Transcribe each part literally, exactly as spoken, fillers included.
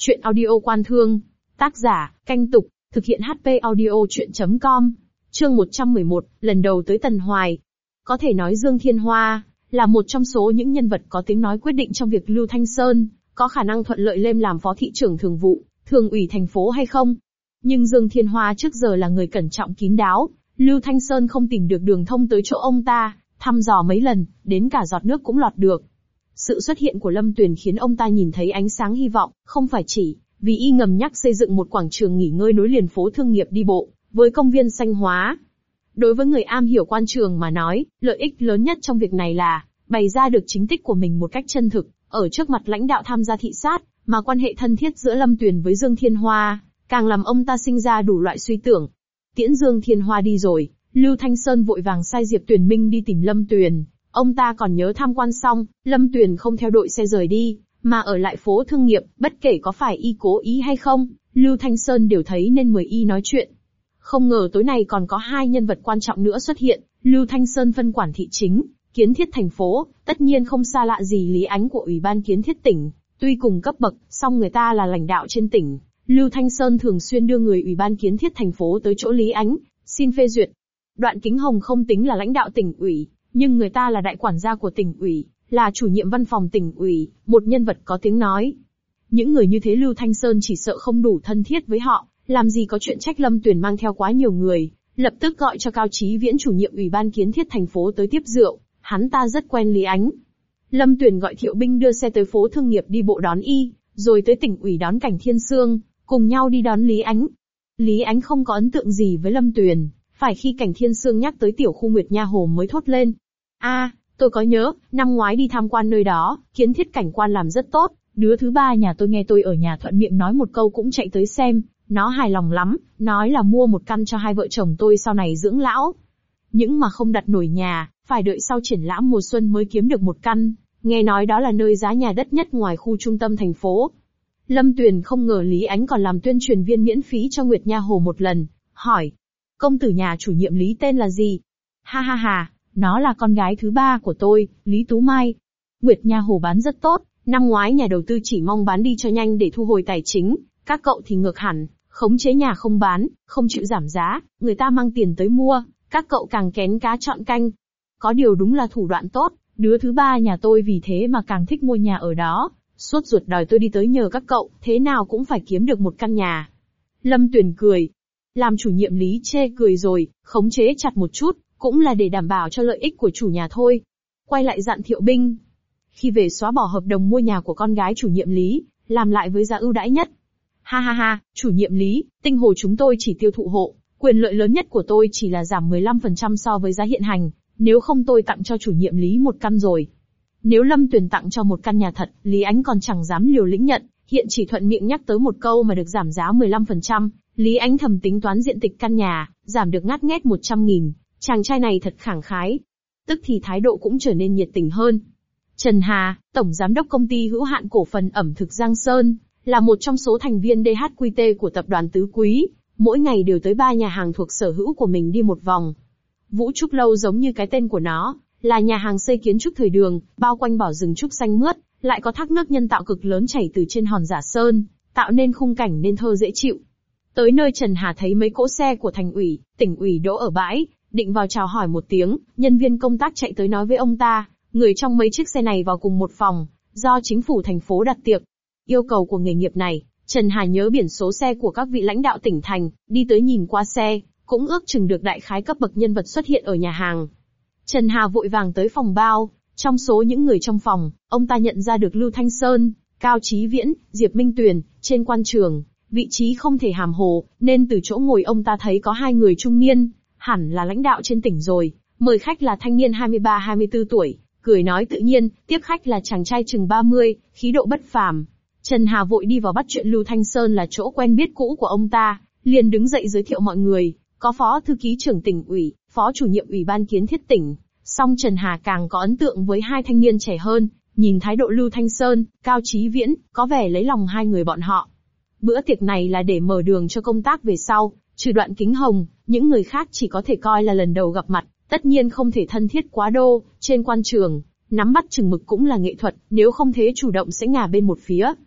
Chuyện audio Quan Thương. Tác giả, Canh Tục, thực hiện hát pê audio chuyện chấm com. Chương một trăm mười một, lần đầu tới Tần Hoài. Có thể nói Dương Thiên Hoa là một trong số những nhân vật có tiếng nói quyết định trong việc Lưu Thanh Sơn có khả năng thuận lợi lên làm phó thị trưởng thường vụ, thường ủy thành phố hay không. Nhưng Dương Thiên Hoa trước giờ là người cẩn trọng kín đáo, Lưu Thanh Sơn không tìm được đường thông tới chỗ ông ta, thăm dò mấy lần, đến cả giọt nước cũng lọt được. Sự xuất hiện của Lâm Tuyền khiến ông ta nhìn thấy ánh sáng hy vọng, không phải chỉ vì y ngầm nhắc xây dựng một quảng trường nghỉ ngơi nối liền phố thương nghiệp đi bộ với công viên xanh hóa. Đối với người am hiểu quan trường mà nói, lợi ích lớn nhất trong việc này là bày ra được chính tích của mình một cách chân thực, ở trước mặt lãnh đạo tham gia thị sát, mà quan hệ thân thiết giữa Lâm Tuyền với Dương Thiên Hoa càng làm ông ta sinh ra đủ loại suy tưởng. Tiễn Dương Thiên Hoa đi rồi, Lưu Thanh Sơn vội vàng sai Diệp Tuyền Minh đi tìm Lâm Tuyền. Ông ta còn nhớ tham quan xong, Lâm Tuyền không theo đội xe rời đi, mà ở lại phố thương nghiệp, bất kể có phải y cố ý hay không, Lưu Thanh Sơn đều thấy nên mời y nói chuyện. Không ngờ tối nay còn có hai nhân vật quan trọng nữa xuất hiện, Lưu Thanh Sơn phân quản thị chính, kiến thiết thành phố, tất nhiên không xa lạ gì Lý Ánh của Ủy ban Kiến thiết tỉnh, tuy cùng cấp bậc, song người ta là lãnh đạo trên tỉnh. Lưu Thanh Sơn thường xuyên đưa người Ủy ban Kiến thiết thành phố tới chỗ Lý Ánh, xin phê duyệt. Đoạn Kính Hồng không tính là lãnh đạo tỉnh ủy, nhưng người ta là đại quản gia của tỉnh ủy, là chủ nhiệm văn phòng tỉnh ủy, một nhân vật có tiếng nói. Những người như thế Lưu Thanh Sơn chỉ sợ không đủ thân thiết với họ, làm gì có chuyện trách Lâm Tuyền mang theo quá nhiều người, lập tức gọi cho Cao Chí Viễn chủ nhiệm Ủy ban Kiến thiết thành phố tới tiếp rượu, hắn ta rất quen Lý Ánh. Lâm Tuyền gọi Thiệu Binh đưa xe tới phố thương nghiệp đi bộ đón y, rồi tới tỉnh ủy đón Cảnh Thiên Sương, cùng nhau đi đón Lý Ánh. Lý Ánh không có ấn tượng gì với Lâm Tuyền, phải khi Cảnh Thiên Sương nhắc tới tiểu khu Nguyệt Nha Hồ mới thốt lên. A, à, tôi có nhớ, năm ngoái đi tham quan nơi đó, kiến thiết cảnh quan làm rất tốt, đứa thứ ba nhà tôi nghe tôi ở nhà thuận miệng nói một câu cũng chạy tới xem, nó hài lòng lắm, nói là mua một căn cho hai vợ chồng tôi sau này dưỡng lão. Nhưng mà không đặt nổi nhà, phải đợi sau triển lãm mùa xuân mới kiếm được một căn, nghe nói đó là nơi giá nhà đất nhất ngoài khu trung tâm thành phố. Lâm Tuyền không ngờ Lý Ánh còn làm tuyên truyền viên miễn phí cho Nguyệt Nha Hồ một lần, hỏi, công tử nhà chủ nhiệm Lý tên là gì? Ha ha ha. Nó là con gái thứ ba của tôi, Lý Tú Mai. Nguyệt Nha Hồ bán rất tốt, năm ngoái nhà đầu tư chỉ mong bán đi cho nhanh để thu hồi tài chính, các cậu thì ngược hẳn, khống chế nhà không bán, không chịu giảm giá, người ta mang tiền tới mua, các cậu càng kén cá chọn canh. Có điều đúng là thủ đoạn tốt, đứa thứ ba nhà tôi vì thế mà càng thích mua nhà ở đó, suốt ruột đòi tôi đi tới nhờ các cậu, thế nào cũng phải kiếm được một căn nhà. Lâm Tuyền cười. Làm chủ nhiệm Lý chê cười rồi, khống chế chặt một chút, cũng là để đảm bảo cho lợi ích của chủ nhà thôi. Quay lại dặn Thiệu Binh. Khi về xóa bỏ hợp đồng mua nhà của con gái chủ nhiệm Lý, làm lại với giá ưu đãi nhất. Ha ha ha, chủ nhiệm Lý, Tinh Hồ chúng tôi chỉ tiêu thụ hộ, quyền lợi lớn nhất của tôi chỉ là giảm mười lăm phần trăm so với giá hiện hành, nếu không tôi tặng cho chủ nhiệm Lý một căn rồi. Nếu Lâm Tuyền tặng cho một căn nhà thật, Lý Ánh còn chẳng dám liều lĩnh nhận, hiện chỉ thuận miệng nhắc tới một câu mà được giảm giá mười lăm phần trăm, Lý Ánh thầm tính toán diện tích căn nhà, giảm được ngát nghét một trăm nghìn. Chàng trai này thật khẳng khái. Tức thì thái độ cũng trở nên nhiệt tình hơn. Trần Hà, tổng giám đốc công ty hữu hạn cổ phần ẩm thực Giang Sơn, là một trong số thành viên đê hát quy tê của tập đoàn Tứ Quý, mỗi ngày đều tới ba nhà hàng thuộc sở hữu của mình đi một vòng. Vũ Trúc Lâu giống như cái tên của nó, là nhà hàng xây kiến trúc thời Đường, bao quanh bỏ rừng trúc xanh mướt, lại có thác nước nhân tạo cực lớn chảy từ trên hòn Giả Sơn, tạo nên khung cảnh nên thơ dễ chịu. Tới nơi Trần Hà thấy mấy cỗ xe của thành ủy, tỉnh ủy đỗ ở bãi, định vào chào hỏi một tiếng, nhân viên công tác chạy tới nói với ông ta, người trong mấy chiếc xe này vào cùng một phòng, do chính phủ thành phố đặt tiệc. Yêu cầu của nghề nghiệp này, Trần Hà nhớ biển số xe của các vị lãnh đạo tỉnh thành, đi tới nhìn qua xe, cũng ước chừng được đại khái cấp bậc nhân vật xuất hiện ở nhà hàng. Trần Hà vội vàng tới phòng bao, trong số những người trong phòng, ông ta nhận ra được Lưu Thanh Sơn, Cao Chí Viễn, Diệp Minh Tuyền, trên quan trường, vị trí không thể hàm hồ, nên từ chỗ ngồi ông ta thấy có hai người trung niên. Hẳn là lãnh đạo trên tỉnh rồi, mời khách là thanh niên hai mươi ba hai mươi tư tuổi, cười nói tự nhiên, tiếp khách là chàng trai chừng ba mươi, khí độ bất phàm. Trần Hà vội đi vào bắt chuyện Lưu Thanh Sơn là chỗ quen biết cũ của ông ta, liền đứng dậy giới thiệu mọi người, có phó thư ký trưởng tỉnh ủy, phó chủ nhiệm Ủy ban Kiến thiết tỉnh. Song Trần Hà càng có ấn tượng với hai thanh niên trẻ hơn, nhìn thái độ Lưu Thanh Sơn, Cao Chí Viễn, có vẻ lấy lòng hai người bọn họ. Bữa tiệc này là để mở đường cho công tác về sau. Trừ Đoạn Kính Hồng, những người khác chỉ có thể coi là lần đầu gặp mặt, tất nhiên không thể thân thiết quá đô, trên quan trường, nắm bắt chừng mực cũng là nghệ thuật, nếu không thế chủ động sẽ ngả bên một phía.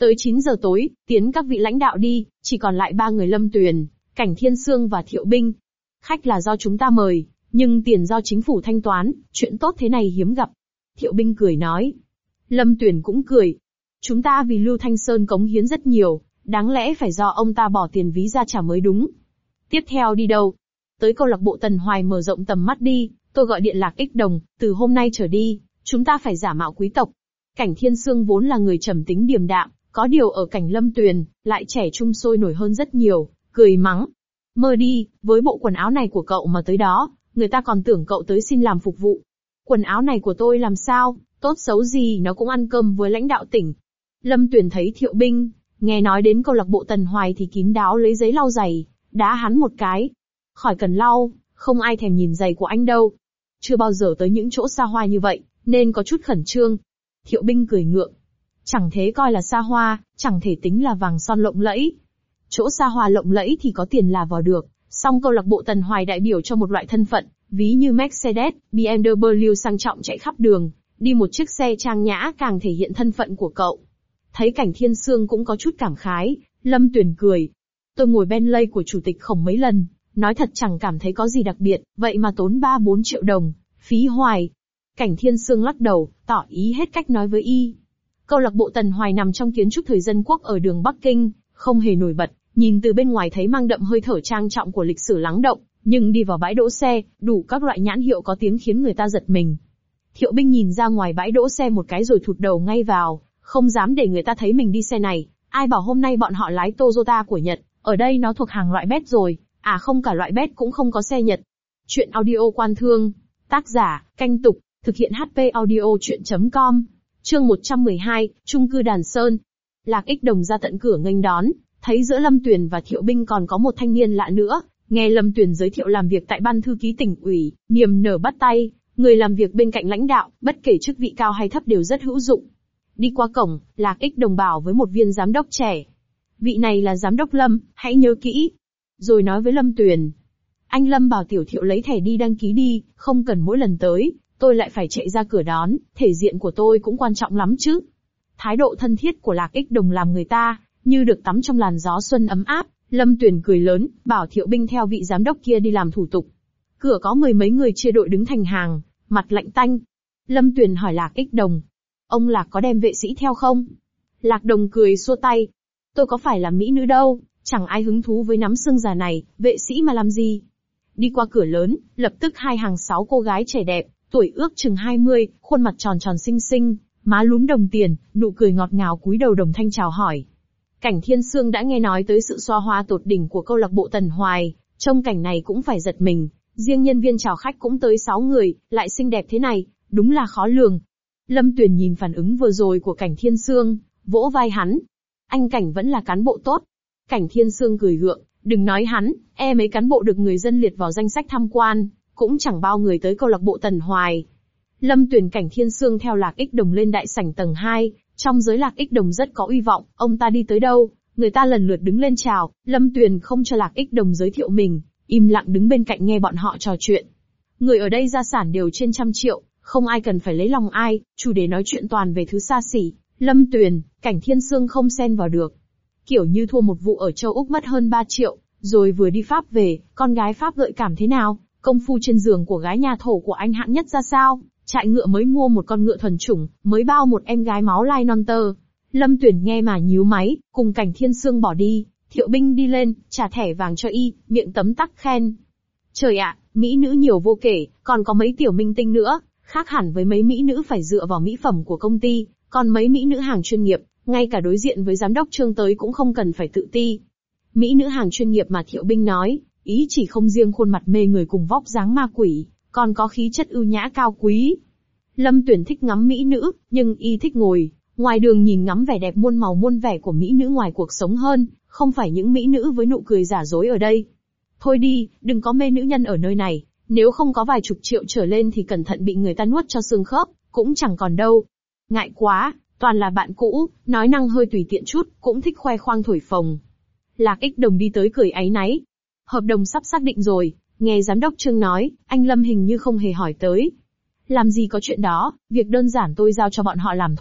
Tới chín giờ tối, tiến các vị lãnh đạo đi, chỉ còn lại ba người Lâm Tuyền, Cảnh Thiên Sương và Thiệu Binh. Khách là do chúng ta mời, nhưng tiền do chính phủ thanh toán, chuyện tốt thế này hiếm gặp. Thiệu Binh cười nói. Lâm Tuyền cũng cười. Chúng ta vì Lưu Thanh Sơn cống hiến rất nhiều, đáng lẽ phải do ông ta bỏ tiền ví ra trả mới đúng. Tiếp theo đi đâu? Tới câu lạc bộ Tần Hoài mở rộng tầm mắt đi, tôi gọi điện Lạc Ích Đồng, từ hôm nay trở đi, chúng ta phải giả mạo quý tộc. Cảnh Thiên Sương vốn là người trầm tính điềm đạm, có điều ở Cảnh Lâm Tuyền, lại trẻ trung sôi nổi hơn rất nhiều, cười mắng. Mơ đi, với bộ quần áo này của cậu mà tới đó, người ta còn tưởng cậu tới xin làm phục vụ. Quần áo này của tôi làm sao, tốt xấu gì nó cũng ăn cơm với lãnh đạo tỉnh. Lâm Tuyền thấy Thiệu Binh, nghe nói đến câu lạc bộ Tần Hoài thì kín đáo lấy giấy lau giày, đá hắn một cái. Khỏi cần lau, không ai thèm nhìn giày của anh đâu. Chưa bao giờ tới những chỗ xa hoa như vậy, nên có chút khẩn trương. Thiệu Binh cười ngượng. Chẳng thế coi là xa hoa, chẳng thể tính là vàng son lộng lẫy. Chỗ xa hoa lộng lẫy thì có tiền là vào được, song câu lạc bộ Tần Hoài đại biểu cho một loại thân phận, ví như Mercedes, bê em vê sang trọng chạy khắp đường, đi một chiếc xe trang nhã càng thể hiện thân phận của cậu. Thấy Cảnh Thiên Sương cũng có chút cảm khái, Lâm Tuyền cười. Tôi ngồi Bentley của chủ tịch Khổng mấy lần, nói thật chẳng cảm thấy có gì đặc biệt, vậy mà tốn ba bốn triệu đồng, phí hoài. Cảnh Thiên Sương lắc đầu, tỏ ý hết cách nói với y. Câu lạc bộ Tần Hoài nằm trong kiến trúc thời dân quốc ở đường Bắc Kinh, không hề nổi bật, nhìn từ bên ngoài thấy mang đậm hơi thở trang trọng của lịch sử lắng động, nhưng đi vào bãi đỗ xe, đủ các loại nhãn hiệu có tiếng khiến người ta giật mình. Thiệu Binh nhìn ra ngoài bãi đỗ xe một cái rồi thụt đầu ngay vào, không dám để người ta thấy mình đi xe này. Ai bảo hôm nay bọn họ lái Toyota của Nhật, ở đây nó thuộc hàng loại bét rồi, à không cả loại bét cũng không có xe Nhật. Chuyện audio quan thương, tác giả, Canh Tục, thực hiện hát pê audio chuyện chấm com. Chương một trăm mười hai, chung cư Đàn Sơn. Lạc Ích Đồng ra tận cửa nghênh đón, thấy giữa Lâm Tuyền và Thiệu Binh còn có một thanh niên lạ nữa, nghe Lâm Tuyền giới thiệu làm việc tại ban thư ký tỉnh ủy, niềm nở bắt tay, người làm việc bên cạnh lãnh đạo, bất kể chức vị cao hay thấp đều rất hữu dụng. Đi qua cổng, Lạc Ích Đồng bảo với một viên giám đốc trẻ. Vị này là giám đốc Lâm, hãy nhớ kỹ. Rồi nói với Lâm Tuyền. Anh Lâm bảo Tiểu Thiệu lấy thẻ đi đăng ký đi, không cần mỗi lần tới, tôi lại phải chạy ra cửa đón, thể diện của tôi cũng quan trọng lắm chứ. Thái độ thân thiết của Lạc Ích Đồng làm người ta, như được tắm trong làn gió xuân ấm áp. Lâm Tuyền cười lớn, bảo Thiệu Binh theo vị giám đốc kia đi làm thủ tục. Cửa có mười mấy người chia đội đứng thành hàng, mặt lạnh tanh. Lâm Tuyền hỏi Lạc Ích Đồng. Ông Lạc có đem vệ sĩ theo không? Lạc Đồng cười xua tay. Tôi có phải là mỹ nữ đâu, chẳng ai hứng thú với nắm xương già này, vệ sĩ mà làm gì? Đi qua cửa lớn, lập tức hai hàng sáu cô gái trẻ đẹp, tuổi ước chừng hai mươi, khuôn mặt tròn tròn xinh xinh, má lúm đồng tiền, nụ cười ngọt ngào cúi đầu đồng thanh chào hỏi. Cảnh Thiên Sương đã nghe nói tới sự xoa hoa tột đỉnh của câu lạc bộ Tần Hoài, trông cảnh này cũng phải giật mình, riêng nhân viên chào khách cũng tới sáu người, lại xinh đẹp thế này, đúng là khó lường. Lâm Tuyền nhìn phản ứng vừa rồi của Cảnh Thiên Sương, vỗ vai hắn. Anh Cảnh vẫn là cán bộ tốt. Cảnh Thiên Sương cười gượng, đừng nói hắn, e mấy cán bộ được người dân liệt vào danh sách tham quan, cũng chẳng bao người tới câu lạc bộ Tần Hoài. Lâm Tuyền Cảnh Thiên Sương theo Lạc Ích Đồng lên đại sảnh tầng hai, trong giới Lạc Ích Đồng rất có uy vọng, ông ta đi tới đâu, người ta lần lượt đứng lên chào. Lâm Tuyền không cho Lạc Ích Đồng giới thiệu mình, im lặng đứng bên cạnh nghe bọn họ trò chuyện. Người ở đây gia sản đều trên trăm triệu, không ai cần phải lấy lòng ai, chủ đề nói chuyện toàn về thứ xa xỉ. Lâm Tuyền, Cảnh Thiên Sương không xen vào được. Kiểu như thua một vụ ở châu Úc mất hơn ba triệu, rồi vừa đi Pháp về, con gái Pháp gợi cảm thế nào, công phu trên giường của gái nhà thổ của anh hạng nhất ra sao, trại ngựa mới mua một con ngựa thuần chủng, mới bao một em gái máu lai non tơ. Lâm Tuyền nghe mà nhíu máy, cùng Cảnh Thiên Sương bỏ đi, Thiệu Binh đi lên, trả thẻ vàng cho y, miệng tấm tắc khen. Trời ạ, mỹ nữ nhiều vô kể, còn có mấy tiểu minh tinh nữa, khác hẳn với mấy mỹ nữ phải dựa vào mỹ phẩm của công ty, còn mấy mỹ nữ hàng chuyên nghiệp, ngay cả đối diện với giám đốc Trương tới cũng không cần phải tự ti. Mỹ nữ hàng chuyên nghiệp mà Thiệu Binh nói, ý chỉ không riêng khuôn mặt mê người cùng vóc dáng ma quỷ, còn có khí chất ưu nhã cao quý. Lâm Tuyền thích ngắm mỹ nữ, nhưng y thích ngồi ngoài đường nhìn ngắm vẻ đẹp muôn màu muôn vẻ của mỹ nữ ngoài cuộc sống hơn, không phải những mỹ nữ với nụ cười giả dối ở đây. Thôi đi, đừng có mê nữ nhân ở nơi này, nếu không có vài chục triệu trở lên thì cẩn thận bị người ta nuốt cho xương khớp, cũng chẳng còn đâu. Ngại quá, toàn là bạn cũ, nói năng hơi tùy tiện chút, cũng thích khoe khoang thổi phồng. Lạc Ích Đồng đi tới cười áy náy. Hợp đồng sắp xác định rồi, nghe giám đốc Trương nói, anh Lâm hình như không hề hỏi tới. Làm gì có chuyện đó, việc đơn giản tôi giao cho bọn họ làm thôi,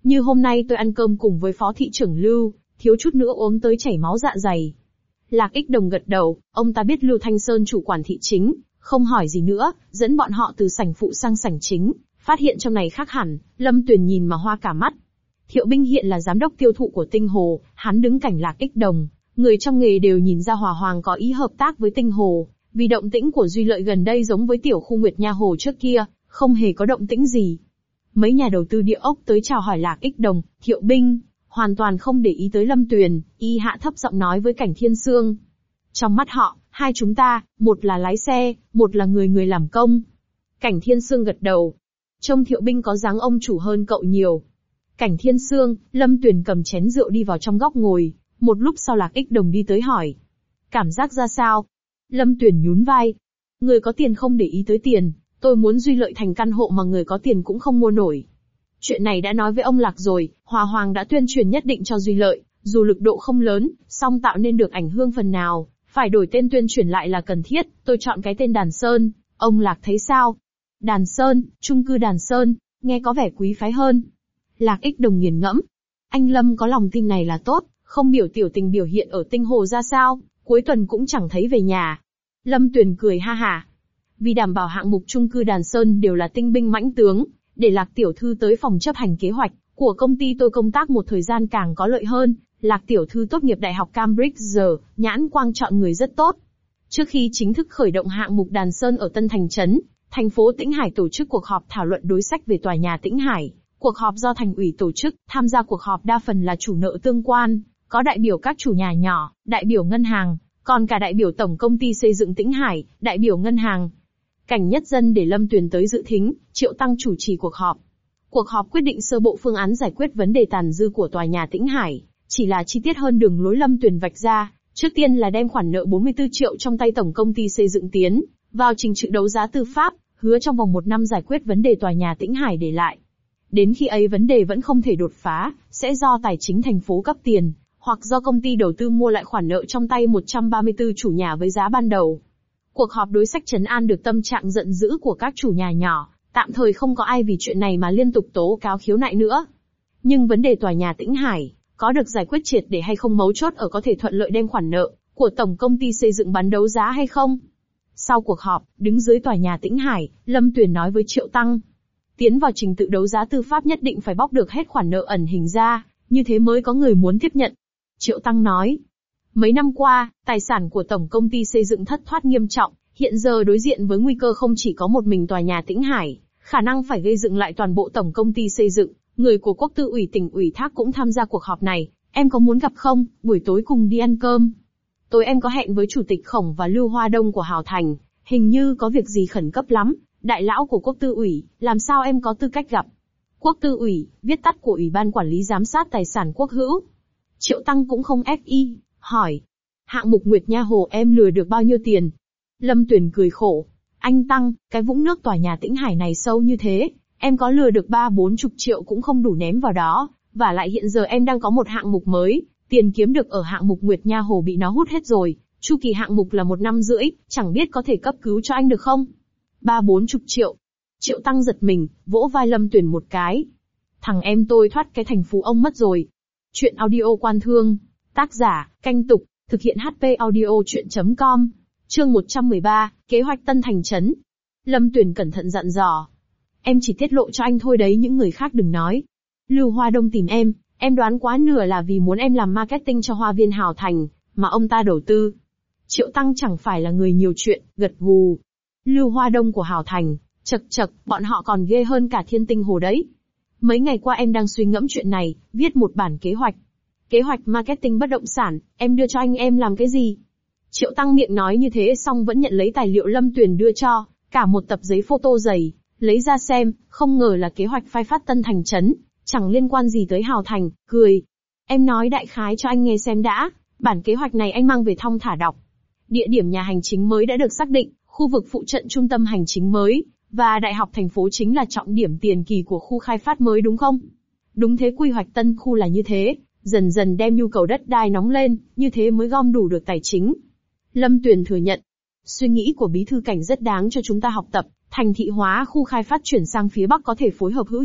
Như hôm nay tôi ăn cơm cùng với phó thị trưởng Lưu, thiếu chút nữa uống tới chảy máu dạ dày. Lạc Ích Đồng gật đầu, ông ta biết Lưu Thanh Sơn chủ quản thị chính, không hỏi gì nữa, dẫn bọn họ từ sảnh phụ sang sảnh chính, phát hiện trong này khác hẳn, Lâm Tuyền nhìn mà hoa cả mắt. Thiệu Binh hiện là giám đốc tiêu thụ của Tinh Hồ, hắn đứng cạnh Lạc Ích Đồng, người trong nghề đều nhìn ra Hòa Hoàng có ý hợp tác với Tinh Hồ, vì động tĩnh của Duy Lợi gần đây giống với tiểu khu Nguyệt Nha Hồ trước kia, không hề có động tĩnh gì. Mấy nhà đầu tư địa ốc tới chào hỏi Lạc Ích Đồng, Thiệu Binh, hoàn toàn không để ý tới Lâm Tuyền, y hạ thấp giọng nói với Cảnh Thiên Sương. Trong mắt họ, hai chúng ta, một là lái xe, một là người người làm công. Cảnh Thiên Sương gật đầu. Trông Thiệu Binh có dáng ông chủ hơn cậu nhiều. Cảnh Thiên Sương, Lâm Tuyền cầm chén rượu đi vào trong góc ngồi, một lúc sau Lạc Ích Đồng đi tới hỏi. Cảm giác ra sao? Lâm Tuyền nhún vai. Người có tiền không để ý tới tiền, tôi muốn Duy Lợi thành căn hộ mà người có tiền cũng không mua nổi. Chuyện này đã nói với ông Lạc rồi, Hòa Hoàng đã tuyên truyền nhất định cho Duy Lợi, dù lực độ không lớn, song tạo nên được ảnh hưởng phần nào, phải đổi tên tuyên truyền lại là cần thiết, tôi chọn cái tên Đàn Sơn, ông Lạc thấy sao? Đàn Sơn, chung cư Đàn Sơn, nghe có vẻ quý phái hơn. Lạc Ích Đồng nghiền ngẫm. Anh Lâm có lòng tin này là tốt, không biểu tiểu tình biểu hiện ở Tinh Hồ ra sao, cuối tuần cũng chẳng thấy về nhà. Lâm Tuyền cười ha hả. Vì đảm bảo hạng mục chung cư Đàn Sơn đều là tinh binh mãnh tướng, để Lạc tiểu thư tới phòng chấp hành kế hoạch của công ty tôi công tác một thời gian càng có lợi hơn. Lạc tiểu thư tốt nghiệp Đại học Cambridge, nhãn quang chọn người rất tốt. Trước khi chính thức khởi động hạng mục Đàn Sơn ở Tân Thành Trấn, thành phố Tĩnh Hải tổ chức cuộc họp thảo luận đối sách về tòa nhà Tĩnh Hải. Cuộc họp do thành ủy tổ chức, tham gia cuộc họp đa phần là chủ nợ tương quan, có đại biểu các chủ nhà nhỏ, đại biểu ngân hàng, còn cả đại biểu tổng công ty xây dựng Tĩnh Hải, đại biểu ngân hàng. Cảnh Nhất Dân để Lâm Tuyền tới dự thính, Triệu Tăng chủ trì cuộc họp. Cuộc họp quyết định sơ bộ phương án giải quyết vấn đề tàn dư của tòa nhà Tĩnh Hải, chỉ là chi tiết hơn đường lối Lâm Tuyền vạch ra, trước tiên là đem khoản nợ bốn mươi tư triệu trong tay tổng công ty xây dựng tiến vào trình tự đấu giá tư pháp, hứa trong vòng một năm giải quyết vấn đề tòa nhà Tĩnh Hải để lại. Đến khi ấy vấn đề vẫn không thể đột phá, sẽ do tài chính thành phố cấp tiền, hoặc do công ty đầu tư mua lại khoản nợ trong tay một trăm ba mươi tư chủ nhà với giá ban đầu. Cuộc họp đối sách trấn an được tâm trạng giận dữ của các chủ nhà nhỏ, tạm thời không có ai vì chuyện này mà liên tục tố cáo khiếu nại nữa. Nhưng vấn đề tòa nhà Tĩnh Hải, có được giải quyết triệt để hay không mấu chốt ở có thể thuận lợi đem khoản nợ của tổng công ty xây dựng bán đấu giá hay không. Sau cuộc họp, đứng dưới tòa nhà Tĩnh Hải, Lâm Tuyền nói với Triệu Tăng. Tiến vào trình tự đấu giá tư pháp nhất định phải bóc được hết khoản nợ ẩn hình ra, như thế mới có người muốn tiếp nhận. Triệu Tăng nói. Mấy năm qua, tài sản của tổng công ty xây dựng thất thoát nghiêm trọng, hiện giờ đối diện với nguy cơ không chỉ có một mình tòa nhà Tĩnh Hải, khả năng phải gây dựng lại toàn bộ tổng công ty xây dựng. Người của Quốc Tư ủy tỉnh ủy thác cũng tham gia cuộc họp này, em có muốn gặp không, buổi tối cùng đi ăn cơm. Tối em có hẹn với Chủ tịch Khổng và Lưu Hoa Đông của Hào Thành, hình như có việc gì khẩn cấp lắm, đại lão của Quốc Tư ủy, làm sao em có tư cách gặp. Quốc Tư ủy, viết tắt của Ủy ban Quản lý Giám sát Tài sản Quốc hữu. Triệu Tăng cũng không ép y, hỏi. Hạng mục Nguyệt Nha Hồ em lừa được bao nhiêu tiền? Lâm Tuyền cười khổ. Anh Tăng, cái vũng nước tòa nhà Tĩnh Hải này sâu như thế, em có lừa được ba bốn chục triệu cũng không đủ ném vào đó, và lại hiện giờ em đang có một hạng mục mới, tiền kiếm được ở hạng mục Nguyệt Nha Hồ bị nó hút hết rồi, chu kỳ hạng mục là một năm rưỡi, chẳng biết có thể cấp cứu cho anh được không? Ba bốn chục triệu. Triệu Tăng giật mình, vỗ vai Lâm Tuyền một cái. Thằng em tôi thoát cái thành phú ông mất rồi. Chuyện audio quan thương. Tác giả, Canh Tục, thực hiện hát pê audio chuyện chấm com. Chương một trăm mười ba, kế hoạch Tân Thành Trấn. Lâm Tuyền cẩn thận dặn dò. Em chỉ tiết lộ cho anh thôi đấy, những người khác đừng nói. Lưu Hoa Đông tìm em, em đoán quá nửa là vì muốn em làm marketing cho Hoa Viên Hào Thành, mà ông ta đầu tư. Triệu Tăng chẳng phải là người nhiều chuyện, gật gù. Lưu Hoa Đông của Hào Thành, chật chật, bọn họ còn ghê hơn cả Thiên Tinh Hồ đấy. Mấy ngày qua em đang suy ngẫm chuyện này, viết một bản kế hoạch. Kế hoạch marketing bất động sản, em đưa cho anh em làm cái gì? Triệu Tăng miệng nói như thế xong vẫn nhận lấy tài liệu Lâm Tuyền đưa cho, cả một tập giấy photo dày, lấy ra xem, không ngờ là kế hoạch khai phát Tân Thành Trấn, chẳng liên quan gì tới Hào Thành, cười. Em nói đại khái cho anh nghe xem đã, bản kế hoạch này anh mang về thong thả đọc. Địa điểm nhà hành chính mới đã được xác định, khu vực phụ cận trung tâm hành chính mới, và đại học thành phố chính là trọng điểm tiền kỳ của khu khai phát mới đúng không? Đúng thế, quy hoạch tân khu là như thế, dần dần đem nhu cầu đất đai nóng lên, như thế mới gom đủ được tài chính. Lâm Tuyền thừa nhận, suy nghĩ của Bí thư Cảnh rất đáng cho chúng ta học tập, thành thị hóa khu khai phát chuyển sang phía Bắc có thể phối hợp hữu hiệu,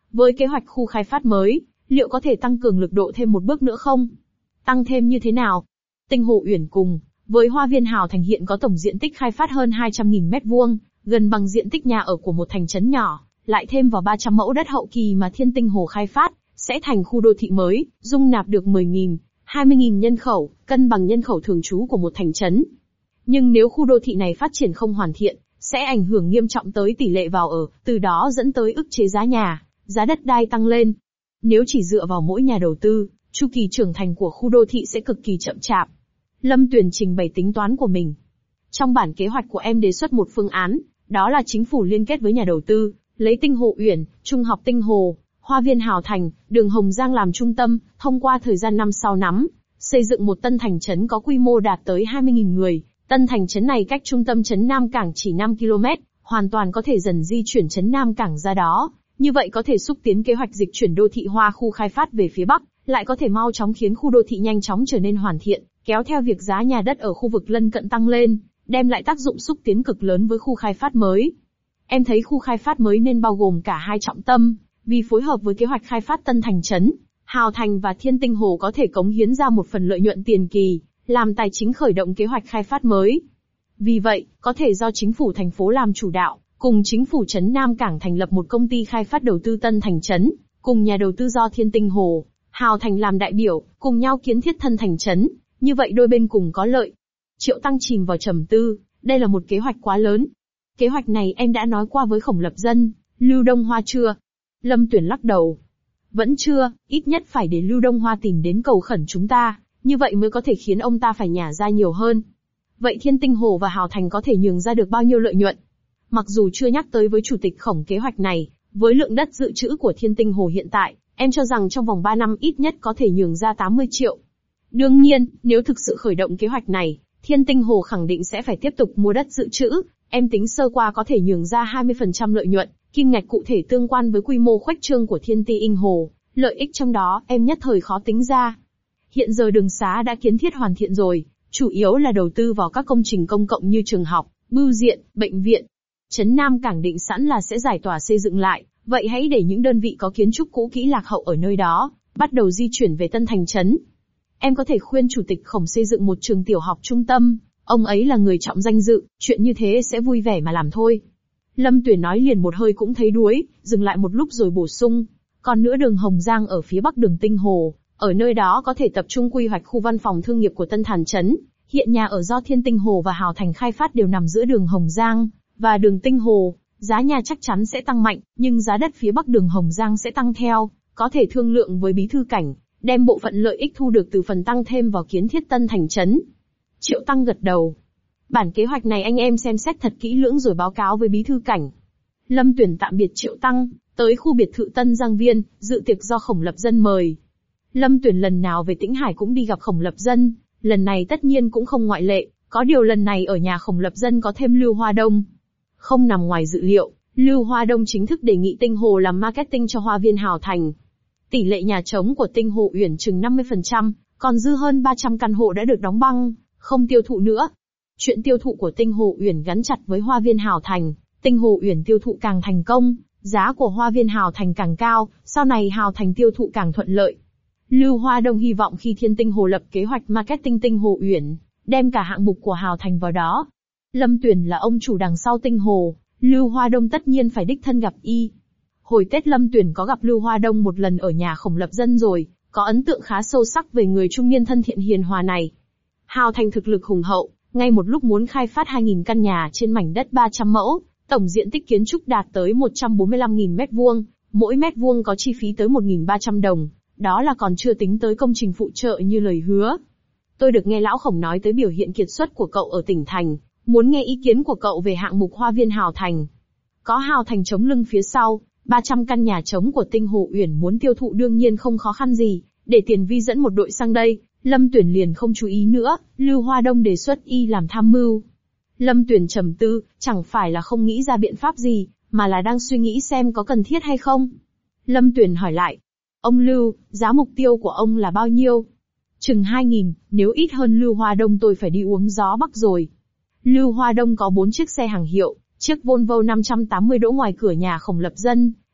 với kế hoạch khu khai phát mới, liệu có thể tăng cường lực độ thêm một bước nữa không? Tăng thêm như thế nào? Tinh Hồ Uyển cùng với Hoa Viên Hào Thành hiện có tổng diện tích khai phát hơn hai trăm nghìn mét vuông, gần bằng diện tích nhà ở của một thành trấn nhỏ, lại thêm vào ba trăm mẫu đất hậu kỳ mà Thiên Tinh Hồ khai phát, sẽ thành khu đô thị mới, dung nạp được mười nghìn, hai mươi nghìn nhân khẩu, cân bằng nhân khẩu thường trú của một thành trấn. Nhưng nếu khu đô thị này phát triển không hoàn thiện, sẽ ảnh hưởng nghiêm trọng tới tỷ lệ vào ở, từ đó dẫn tới ức chế giá nhà, giá đất đai tăng lên. Nếu chỉ dựa vào mỗi nhà đầu tư, chu kỳ trưởng thành của khu đô thị sẽ cực kỳ chậm chạp. Lâm Tuyền trình bày tính toán của mình. Trong bản kế hoạch của em đề xuất một phương án, đó là chính phủ liên kết với nhà đầu tư, lấy Tinh Hồ Uyển, Trung học Tinh Hồ, Hoa Viên Hào Thành, đường Hồng Giang làm trung tâm, thông qua thời gian năm sau nắm, xây dựng một tân thành trấn có quy mô đạt tới hai mươi nghìn người. Tân thành trấn này cách trung tâm trấn Nam Cảng chỉ năm ki lô mét, hoàn toàn có thể dần di chuyển trấn Nam Cảng ra đó. Như vậy có thể xúc tiến kế hoạch dịch chuyển đô thị hóa khu khai phát về phía Bắc, lại có thể mau chóng khiến khu đô thị nhanh chóng trở nên hoàn thiện, kéo theo việc giá nhà đất ở khu vực lân cận tăng lên, đem lại tác dụng xúc tiến cực lớn với khu khai phát mới. Em thấy khu khai phát mới nên bao gồm cả hai trọng tâm, vì phối hợp với kế hoạch khai phát tân thành trấn, Hào Thành và Thiên Tinh Hồ có thể cống hiến ra một phần lợi nhuận tiền kỳ, làm tài chính khởi động kế hoạch khai phát mới. Vì vậy, có thể do chính phủ thành phố làm chủ đạo, cùng chính phủ trấn Nam Cảng thành lập một công ty khai phát đầu tư tân thành trấn, cùng nhà đầu tư do Thiên Tinh Hồ, Hào Thành làm đại biểu, cùng nhau kiến thiết tân thành trấn, như vậy đôi bên cùng có lợi. Triệu Tăng chìm vào trầm tư, đây là một kế hoạch quá lớn. Kế hoạch này em đã nói qua với Khổng Lập Dân, Lưu Đông Hoa chưa? Lâm Tuyển lắc đầu. Vẫn chưa, ít nhất phải để Lưu Đông Hoa tìm đến cầu khẩn chúng ta, như vậy mới có thể khiến ông ta phải nhả ra nhiều hơn. Vậy Thiên Tinh Hồ và Hào Thành có thể nhường ra được bao nhiêu lợi nhuận? Mặc dù chưa nhắc tới với Chủ tịch Khổng kế hoạch này, với lượng đất dự trữ của Thiên Tinh Hồ hiện tại, em cho rằng trong vòng ba năm ít nhất có thể nhường ra tám mươi triệu. Đương nhiên, nếu thực sự khởi động kế hoạch này, Thiên Tinh Hồ khẳng định sẽ phải tiếp tục mua đất dự trữ, em tính sơ qua có thể nhường ra hai mươi phần trăm lợi nhuận, kim ngạch cụ thể tương quan với quy mô khuếch trương của Thiên Tinh Hồ, lợi ích trong đó em nhất thời khó tính ra. Hiện giờ đường xá đã kiến thiết hoàn thiện rồi, chủ yếu là đầu tư vào các công trình công cộng như trường học, bưu điện, bệnh viện. Trấn Nam Cảng định sẵn là sẽ giải tỏa xây dựng lại, vậy hãy để những đơn vị có kiến trúc cũ kỹ lạc hậu ở nơi đó, bắt đầu di chuyển về tân thành trấn. Em có thể khuyên Chủ tịch Khổng xây dựng một trường tiểu học trung tâm, ông ấy là người trọng danh dự, chuyện như thế sẽ vui vẻ mà làm thôi. Lâm Tuyển nói liền một hơi cũng thấy đuối, dừng lại một lúc rồi bổ sung. Còn nữa đường Hồng Giang ở phía bắc đường Tinh Hồ, ở nơi đó có thể tập trung quy hoạch khu văn phòng thương nghiệp của tân thành trấn. Hiện nhà ở do Thiên Tinh Hồ và Hào Thành khai phát đều nằm giữa đường Hồng Giang và đường Tinh Hồ, giá nhà chắc chắn sẽ tăng mạnh, nhưng giá đất phía bắc đường Hồng Giang sẽ tăng theo, có thể thương lượng với Bí thư Cảnh, đem bộ phận lợi ích thu được từ phần tăng thêm vào kiến thiết tân thành trấn. Triệu Tăng gật đầu. Bản kế hoạch này anh em xem xét thật kỹ lưỡng rồi báo cáo với Bí thư Cảnh. Lâm Tuyển tạm biệt Triệu Tăng, tới khu biệt thự Tân Giang Viên, dự tiệc do Khổng Lập Dân mời. Lâm Tuyển lần nào về Tĩnh Hải cũng đi gặp Khổng Lập Dân, lần này tất nhiên cũng không ngoại lệ, có điều lần này ở nhà Khổng Lập Dân có thêm Lưu Hoa Đông. Không nằm ngoài dự liệu, Lưu Hoa Đông chính thức đề nghị Tinh Hồ làm marketing cho Hoa Viên Hào Thành. Tỷ lệ nhà trống của Tinh Hồ Uyển chừng năm mươi phần trăm, còn dư hơn ba trăm căn hộ đã được đóng băng, không tiêu thụ nữa. Chuyện tiêu thụ của Tinh Hồ Uyển gắn chặt với Hoa Viên Hào Thành, Tinh Hồ Uyển tiêu thụ càng thành công, giá của Hoa Viên Hào Thành càng cao, sau này Hào Thành tiêu thụ càng thuận lợi. Lưu Hoa Đông hy vọng khi Thiên Tinh Hồ lập kế hoạch marketing Tinh Hồ Uyển, đem cả hạng mục của Hào Thành vào đó. Lâm Tuyển là ông chủ đằng sau Tinh Hồ, Lưu Hoa Đông tất nhiên phải đích thân gặp y. Hồi Tết Lâm Tuyển có gặp Lưu Hoa Đông một lần ở nhà Khổng Lập Dân rồi, có ấn tượng khá sâu sắc về người trung niên thân thiện hiền hòa này. Hào Thành thực lực hùng hậu, ngay một lúc muốn khai phát hai nghìn căn nhà trên mảnh đất ba trăm mẫu, tổng diện tích kiến trúc đạt tới một trăm bốn mươi lăm nghìn mét vuông, mỗi mét vuông có chi phí tới một nghìn ba trăm đồng, đó là còn chưa tính tới công trình phụ trợ như lời hứa. Tôi được nghe lão Khổng nói tới biểu hiện kiệt xuất của cậu ở tỉnh thành, muốn nghe ý kiến của cậu về hạng mục Hoa Viên Hào Thành. Có Hào Thành chống lưng phía sau, ba trăm căn nhà trống của Tinh Hồ Uyển muốn tiêu thụ đương nhiên không khó khăn gì, để Tiền Vi dẫn một đội sang đây, Lâm Tuyển liền không chú ý nữa, Lưu Hoa Đông đề xuất y làm tham mưu. Lâm Tuyển trầm tư, chẳng phải là không nghĩ ra biện pháp gì, mà là đang suy nghĩ xem có cần thiết hay không. Lâm Tuyển hỏi lại, ông Lưu, giá mục tiêu của ông là bao nhiêu? Chừng hai nghìn, nếu ít hơn Lưu Hoa Đông tôi phải đi uống gió Bắc rồi. Lưu Hoa Đông có bốn chiếc xe hàng hiệu, chiếc Volvo năm trăm tám mươi đỗ ngoài cửa nhà Khổng Lập Dân,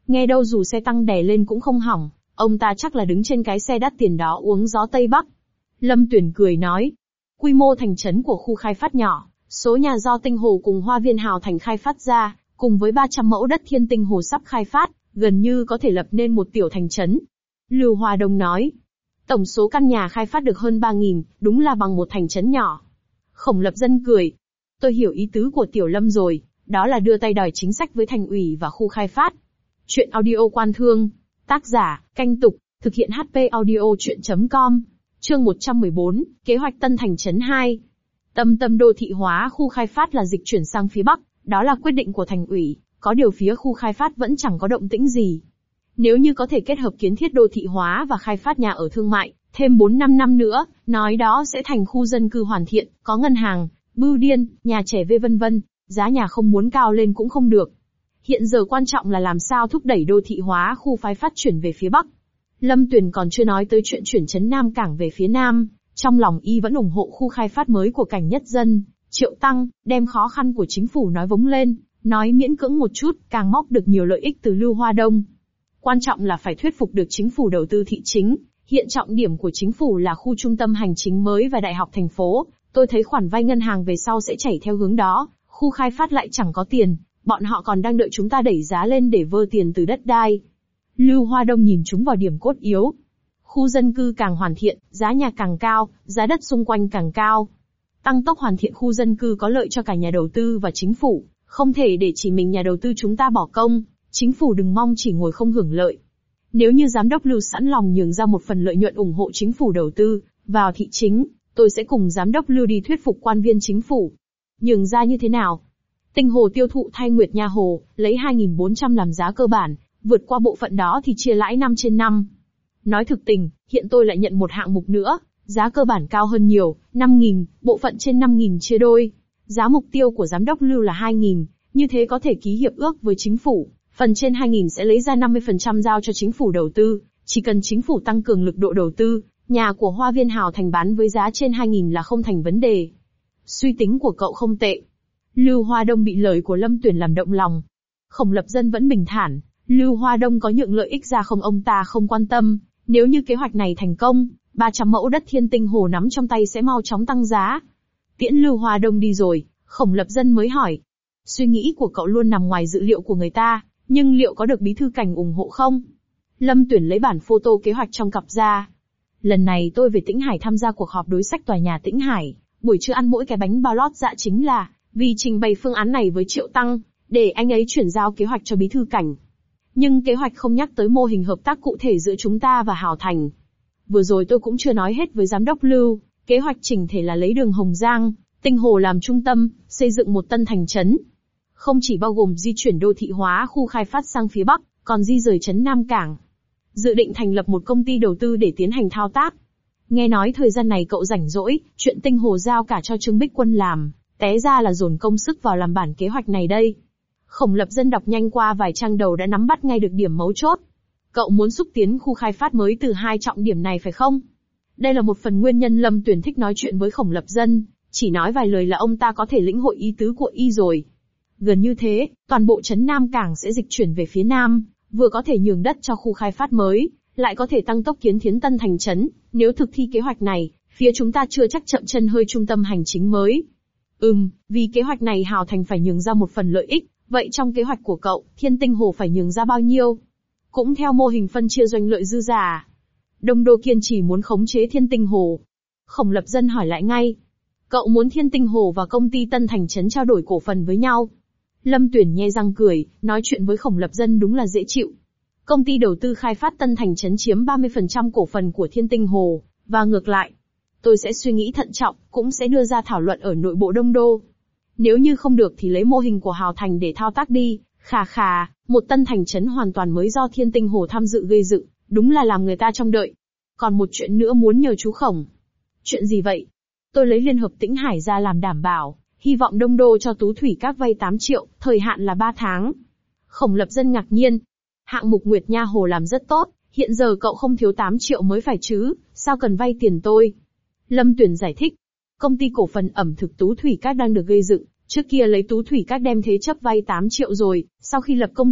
Nghe đâu dù xe tăng đè lên cũng không hỏng, ông ta chắc là đứng trên cái xe đắt tiền đó uống gió Tây Bắc. Lâm Tuyển cười nói, quy mô thành trấn của khu khai phát nhỏ, số nhà do Tinh Hồ cùng Hoa Viên Hào Thành khai phát ra, cùng với ba trăm mẫu đất Thiên Tinh Hồ sắp khai phát, gần như có thể lập nên một tiểu thành trấn. Lưu Hoa Đông nói, tổng số căn nhà khai phát được hơn ba nghìn, đúng là bằng một thành trấn nhỏ. Khổng Lập Dân cười, tôi hiểu ý tứ của Tiểu Lâm rồi, đó là đưa tay đòi chính sách với thành ủy và khu khai phát. Chuyện audio quan thương, tác giả, Canh Tục, thực hiện hát pê audio chuyện chấm com, chương một trăm mười bốn, kế hoạch Tân Thành Trấn hai. Tâm tâm đô thị hóa khu khai phát là dịch chuyển sang phía Bắc, đó là quyết định của thành ủy, có điều phía khu khai phát vẫn chẳng có động tĩnh gì. Nếu như có thể kết hợp kiến thiết đô thị hóa và khai phát nhà ở thương mại, thêm bốn năm năm nữa, nói đó sẽ thành khu dân cư hoàn thiện, có ngân hàng, bưu điện, nhà trẻ vân vân, giá nhà không muốn cao lên cũng không được. Hiện giờ quan trọng là làm sao thúc đẩy đô thị hóa khu phái phát chuyển về phía Bắc. Lâm Tuyền còn chưa nói tới chuyện chuyển trấn Nam Cảng về phía Nam, trong lòng y vẫn ủng hộ khu khai phát mới của Cảnh Nhất Dân, Triệu Tăng, đem khó khăn của chính phủ nói vống lên, nói miễn cưỡng một chút, càng móc được nhiều lợi ích từ Lưu Hoa Đông. Quan trọng là phải thuyết phục được chính phủ đầu tư thị chính, hiện trọng điểm của chính phủ là khu trung tâm hành chính mới và đại học thành phố, tôi thấy khoản vay ngân hàng về sau sẽ chảy theo hướng đó, khu khai phát lại chẳng có tiền, bọn họ còn đang đợi chúng ta đẩy giá lên để vơ tiền từ đất đai. Lưu Hoa Đông nhìn chúng vào điểm cốt yếu. Khu dân cư càng hoàn thiện, giá nhà càng cao, giá đất xung quanh càng cao. Tăng tốc hoàn thiện khu dân cư có lợi cho cả nhà đầu tư và chính phủ, không thể để chỉ mình nhà đầu tư chúng ta bỏ công, chính phủ đừng mong chỉ ngồi không hưởng lợi. Nếu như giám đốc Lưu sẵn lòng nhường ra một phần lợi nhuận ủng hộ chính phủ đầu tư vào thị chính, tôi sẽ cùng giám đốc Lưu đi thuyết phục quan viên chính phủ. Nhường ra như thế nào? Tinh Hồ tiêu thụ thay Nguyệt Nha Hồ, lấy hai nghìn bốn trăm làm giá cơ bản, vượt qua bộ phận đó thì chia lãi năm trên năm. Nói thực tình, hiện tôi lại nhận một hạng mục nữa, giá cơ bản cao hơn nhiều, năm nghìn, bộ phận trên năm nghìn chia đôi. Giá mục tiêu của giám đốc Lưu là hai nghìn, như thế có thể ký hiệp ước với chính phủ, phần trên hai nghìn sẽ lấy ra năm mươi phần trăm giao cho chính phủ đầu tư, chỉ cần chính phủ tăng cường lực độ đầu tư, nhà của Hoa Viên Hào Thành bán với giá trên hai nghìn là không thành vấn đề. Suy tính của cậu không tệ. Lưu Hoa Đông bị lời của Lâm Tuyển làm động lòng. Khổng Lập Dân vẫn bình thản, Lưu Hoa Đông có nhượng lợi ích ra không ông ta không quan tâm, nếu như kế hoạch này thành công, ba trăm mẫu đất Thiên Tinh Hồ nắm trong tay sẽ mau chóng tăng giá. Tiễn Lưu Hoa Đông đi rồi, Khổng Lập Dân mới hỏi. Suy nghĩ của cậu luôn nằm ngoài dự liệu của người ta, nhưng liệu có được bí thư Cảnh ủng hộ không? Lâm Tuyển lấy bản photo kế hoạch trong cặp ra. Lần này tôi về Tĩnh Hải tham gia cuộc họp đối sách tòa nhà Tĩnh Hải, buổi trưa ăn mỗi cái bánh bao lót dạ chính là vì trình bày phương án này với Triệu Tăng, để anh ấy chuyển giao kế hoạch cho bí thư Cảnh. Nhưng kế hoạch không nhắc tới mô hình hợp tác cụ thể giữa chúng ta và Hào Thành. Vừa rồi tôi cũng chưa nói hết với giám đốc Lưu, kế hoạch chỉnh thể là lấy đường Hồng Giang, Tinh Hồ làm trung tâm, xây dựng một tân thành trấn. Không chỉ bao gồm di chuyển đô thị hóa khu khai phát sang phía Bắc, còn di rời trấn Nam Cảng. Dự định thành lập một công ty đầu tư để tiến hành thao tác. Nghe nói thời gian này cậu rảnh rỗi, chuyện Tinh Hồ giao cả cho Trương Bích Quân làm, té ra là dồn công sức vào làm bản kế hoạch này đây. Khổng Lập Dân đọc nhanh qua vài trang đầu đã nắm bắt ngay được điểm mấu chốt. Cậu muốn xúc tiến khu khai phát mới từ hai trọng điểm này phải không? Đây là một phần nguyên nhân Lâm Tuyển thích nói chuyện với Khổng Lập Dân, chỉ nói vài lời là ông ta có thể lĩnh hội ý tứ của y rồi. Gần như thế, toàn bộ trấn Nam Cảng sẽ dịch chuyển về phía Nam, vừa có thể nhường đất cho khu khai phát mới, lại có thể tăng tốc kiến thiến tân thành trấn. Nếu thực thi kế hoạch này, phía chúng ta chưa chắc chậm chân hơi trung tâm hành chính mới. Ừm, vì kế hoạch này Hào Thành phải nhường ra một phần lợi ích, vậy trong kế hoạch của cậu, Thiên Tinh Hồ phải nhường ra bao nhiêu? Cũng theo mô hình phân chia doanh lợi dư giả. Đông Đô kiên trì muốn khống chế Thiên Tinh Hồ. Khổng Lập Dân hỏi lại ngay. Cậu muốn Thiên Tinh Hồ và công ty Tân Thành Trấn trao đổi cổ phần với nhau. Lâm Tuyển nhe răng cười, nói chuyện với Khổng Lập Dân đúng là dễ chịu. Công ty đầu tư khai phát Tân Thành Trấn chiếm ba mươi phần trăm cổ phần của Thiên Tinh Hồ, và ngược lại. Tôi sẽ suy nghĩ thận trọng, cũng sẽ đưa ra thảo luận ở nội bộ Đông Đô. Nếu như không được thì lấy mô hình của Hào Thành để thao tác đi, khà khà, một tân thành trấn hoàn toàn mới do Thiên Tinh Hồ tham dự gây dựng, đúng là làm người ta trông đợi. Còn một chuyện nữa muốn nhờ chú Khổng. Chuyện gì vậy? Tôi lấy Liên Hợp Tĩnh Hải ra làm đảm bảo, hy vọng Đông Đô cho Tú Thủy Các vay tám triệu, thời hạn là ba tháng. Khổng Lập Dân ngạc nhiên. Hạng mục Nguyệt Nha Hồ làm rất tốt, hiện giờ cậu không thiếu tám triệu mới phải chứ, sao cần vay tiền tôi? Lâm Tuyển giải thích. Công ty cổ phần ẩm thực Tú Thủy Các đang được gây dựng, trước kia lấy Tú Thủy Các đem thế chấp vay tám triệu rồi, sau khi lập công ty,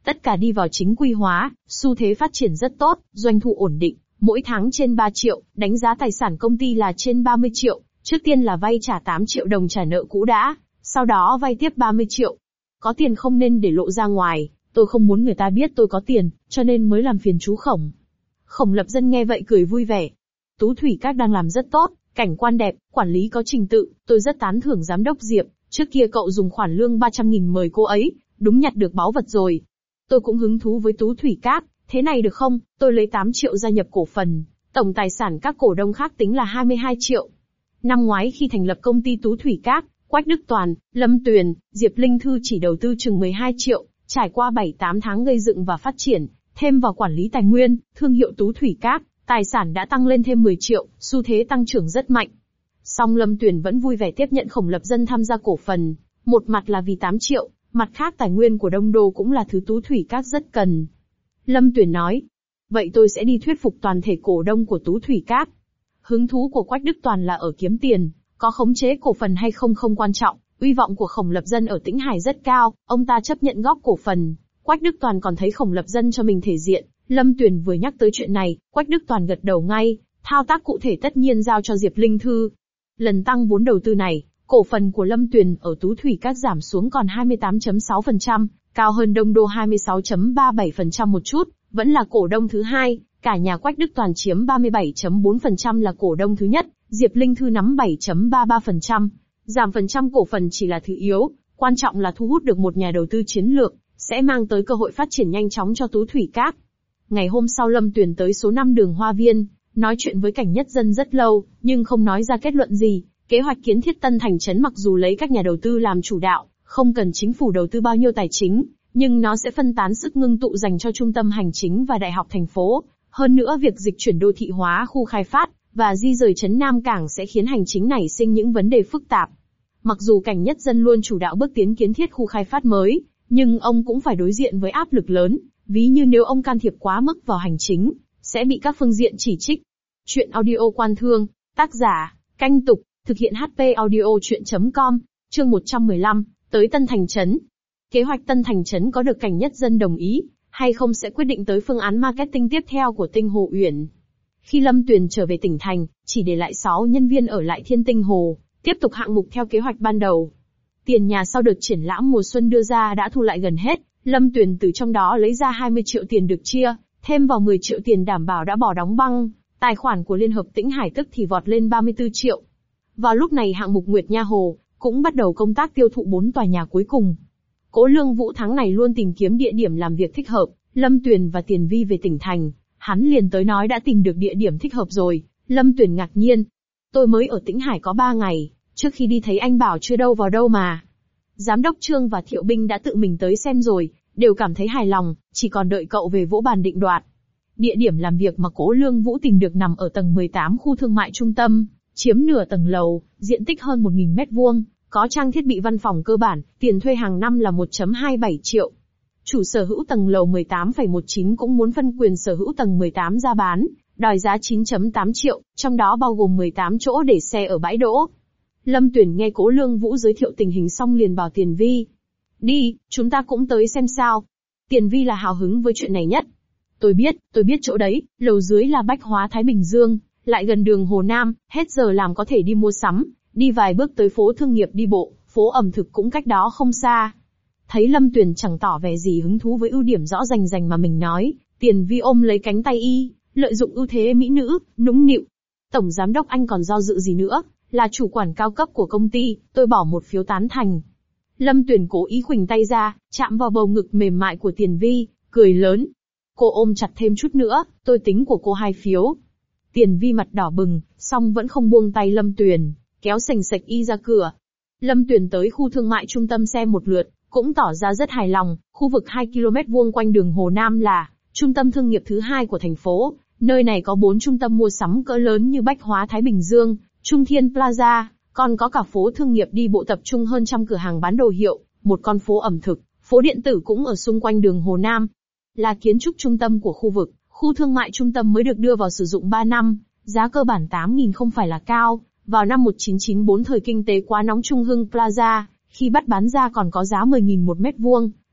Tất cả đi vào chính quy hóa, xu thế phát triển rất tốt, doanh thu ổn định, mỗi tháng trên ba triệu, đánh giá tài sản công ty là trên ba mươi triệu, trước tiên là vay trả tám triệu đồng trả nợ cũ đã, sau đó vay tiếp ba mươi triệu. Có tiền không nên để lộ ra ngoài, tôi không muốn người ta biết tôi có tiền, cho nên mới làm phiền chú Khổng. Khổng Lập Dân nghe vậy cười vui vẻ. Tú Thủy Các đang làm rất tốt, cảnh quan đẹp, quản lý có trình tự, tôi rất tán thưởng giám đốc Diệp, trước kia cậu dùng khoản lương ba trăm nghìn mời cô ấy, đúng nhặt được báu vật rồi. Tôi cũng hứng thú với Tú Thủy Các, thế này được không, tôi lấy tám triệu gia nhập cổ phần, tổng tài sản các cổ đông khác tính là hai mươi hai triệu. Năm ngoái khi thành lập công ty Tú Thủy Các, Quách Đức Toàn, Lâm Tuyền, Diệp Linh Thư chỉ đầu tư chừng mười hai triệu, trải qua bảy tám tháng gây dựng và phát triển, thêm vào quản lý tài nguyên, thương hiệu Tú Thủy Các, tài sản đã tăng lên thêm mười triệu, xu thế tăng trưởng rất mạnh. Song Lâm Tuyền vẫn vui vẻ tiếp nhận Khổng Lập Dân tham gia cổ phần, một mặt là vì tám triệu, mặt khác tài nguyên của Đông Đô cũng là thứ Tú Thủy Các rất cần. Lâm Tuyền nói, vậy tôi sẽ đi thuyết phục toàn thể cổ đông của Tú Thủy Các. Hứng thú của Quách Đức Toàn là ở kiếm tiền, có khống chế cổ phần hay không không quan trọng, uy vọng của Khổng Lập Dân ở Tĩnh Hải rất cao, ông ta chấp nhận góp cổ phần. Quách Đức Toàn còn thấy Khổng Lập Dân cho mình thể diện, Lâm Tuyền vừa nhắc tới chuyện này, Quách Đức Toàn gật đầu ngay, thao tác cụ thể tất nhiên giao cho Diệp Linh Thư. Lần tăng vốn đầu tư này, cổ phần của Lâm Tuyền ở Tú Thủy Các giảm xuống còn hai mươi tám phẩy sáu phần trăm, cao hơn Đông Đô hai mươi sáu phẩy ba mươi bảy phần trăm một chút, vẫn là cổ đông thứ hai, cả nhà Quách Đức Toàn chiếm ba mươi bảy phẩy bốn phần trăm là cổ đông thứ nhất, Diệp Linh Thư nắm bảy phẩy ba mươi ba phần trăm. Giảm phần trăm cổ phần chỉ là thứ yếu, quan trọng là thu hút được một nhà đầu tư chiến lược, sẽ mang tới cơ hội phát triển nhanh chóng cho Tú Thủy Các. Ngày hôm sau Lâm Tuyền tới số năm đường Hoa Viên, nói chuyện với Cảnh Nhất Dân rất lâu, nhưng không nói ra kết luận gì. Kế hoạch kiến thiết Tân Thành Trấn mặc dù lấy các nhà đầu tư làm chủ đạo, không cần chính phủ đầu tư bao nhiêu tài chính, nhưng nó sẽ phân tán sức ngưng tụ dành cho trung tâm hành chính và đại học thành phố. Hơn nữa việc dịch chuyển đô thị hóa khu khai phát và di rời trấn Nam Cảng sẽ khiến hành chính nảy sinh những vấn đề phức tạp. Mặc dù Cảnh Nhất Dân luôn chủ đạo bước tiến kiến thiết khu khai phát mới, nhưng ông cũng phải đối diện với áp lực lớn, ví như nếu ông can thiệp quá mức vào hành chính, sẽ bị các phương diện chỉ trích. Chuyện audio Quan Thương, tác giả, Canh Tục, thực hiện hát pê audio chuyện chấm com, chương một trăm mười lăm, tới Tân Thành Trấn. Kế hoạch Tân Thành Trấn có được Cảnh Nhất Dân đồng ý, hay không sẽ quyết định tới phương án marketing tiếp theo của Tinh Hồ Uyển. Khi Lâm Tuyền trở về tỉnh thành, chỉ để lại sáu nhân viên ở lại Thiên Tinh Hồ, tiếp tục hạng mục theo kế hoạch ban đầu. Tiền nhà sau đợt triển lãm mùa xuân đưa ra đã thu lại gần hết, Lâm Tuyền từ trong đó lấy ra hai mươi triệu tiền được chia, thêm vào mười triệu tiền đảm bảo đã bỏ đóng băng, tài khoản của Liên hợp Tĩnh Hải tức thì vọt lên ba mươi tư triệu. Vào lúc này hạng mục Nguyệt Nha Hồ cũng bắt đầu công tác tiêu thụ bốn tòa nhà cuối cùng. Cố Lương Vũ tháng này luôn tìm kiếm địa điểm làm việc thích hợp, Lâm Tuyền và Tiền Vi về tỉnh thành, hắn liền tới nói đã tìm được địa điểm thích hợp rồi. Lâm Tuyền ngạc nhiên, tôi mới ở Tĩnh Hải có ba ngày, trước khi đi thấy anh bảo chưa đâu vào đâu mà. Giám đốc Trương và Thiệu Binh đã tự mình tới xem rồi, đều cảm thấy hài lòng, chỉ còn đợi cậu về vỗ bàn định đoạt. Địa điểm làm việc mà Cố Lương Vũ tìm được nằm ở tầng mười tám khu thương mại trung tâm, chiếm nửa tầng lầu, diện tích hơn một nghìn mét vuông, có trang thiết bị văn phòng cơ bản, tiền thuê hàng năm là một phẩy hai mươi bảy triệu. Chủ sở hữu tầng lầu mười tám phẩy mười chín cũng muốn phân quyền sở hữu tầng mười tám ra bán, đòi giá chín phẩy tám triệu, trong đó bao gồm mười tám chỗ để xe ở bãi đỗ. Lâm Tuyền nghe Cố Lương Vũ giới thiệu tình hình xong liền bảo Tiền Vi, đi, chúng ta cũng tới xem sao. Tiền Vi là hào hứng với chuyện này nhất. Tôi biết, tôi biết chỗ đấy, lầu dưới là Bách Hóa Thái Bình Dương, lại gần đường Hồ Nam, hết giờ làm có thể đi mua sắm, đi vài bước tới phố thương nghiệp đi bộ, phố ẩm thực cũng cách đó không xa. Thấy Lâm Tuyền chẳng tỏ vẻ gì hứng thú với ưu điểm rõ rành rành mà mình nói, Tiền Vi ôm lấy cánh tay y, lợi dụng ưu thế mỹ nữ, nũng nịu. Tổng giám đốc anh còn do dự gì nữa, là chủ quản cao cấp của công ty, tôi bỏ một phiếu tán thành. Lâm Tuyền cố ý khuỳnh tay ra, chạm vào bầu ngực mềm mại của Tiền Vi, cười lớn. Cô ôm chặt thêm chút nữa, tôi tính của cô hai phiếu. Tiền Vi mặt đỏ bừng, song vẫn không buông tay Lâm Tuyền, kéo sành sạch y ra cửa. Lâm Tuyền tới khu thương mại trung tâm xem một lượt, cũng tỏ ra rất hài lòng. Khu vực hai ki lô mét vuông quanh đường Hồ Nam là trung tâm thương nghiệp thứ hai của thành phố. Nơi này có bốn trung tâm mua sắm cỡ lớn như Bách Hóa Thái Bình Dương, Trung Thiên Plaza, còn có cả phố thương nghiệp đi bộ tập trung hơn trăm cửa hàng bán đồ hiệu, một con phố ẩm thực, phố điện tử cũng ở xung quanh đường Hồ Nam. Là kiến trúc trung tâm của khu vực, khu thương mại trung tâm mới được đưa vào sử dụng ba năm, giá cơ bản tám nghìn không phải là cao. Vào năm một nghìn chín trăm chín mươi tư thời kinh tế quá nóng Trung Hưng Plaza, khi bắt bán ra còn có giá mười nghìn một mét vuông,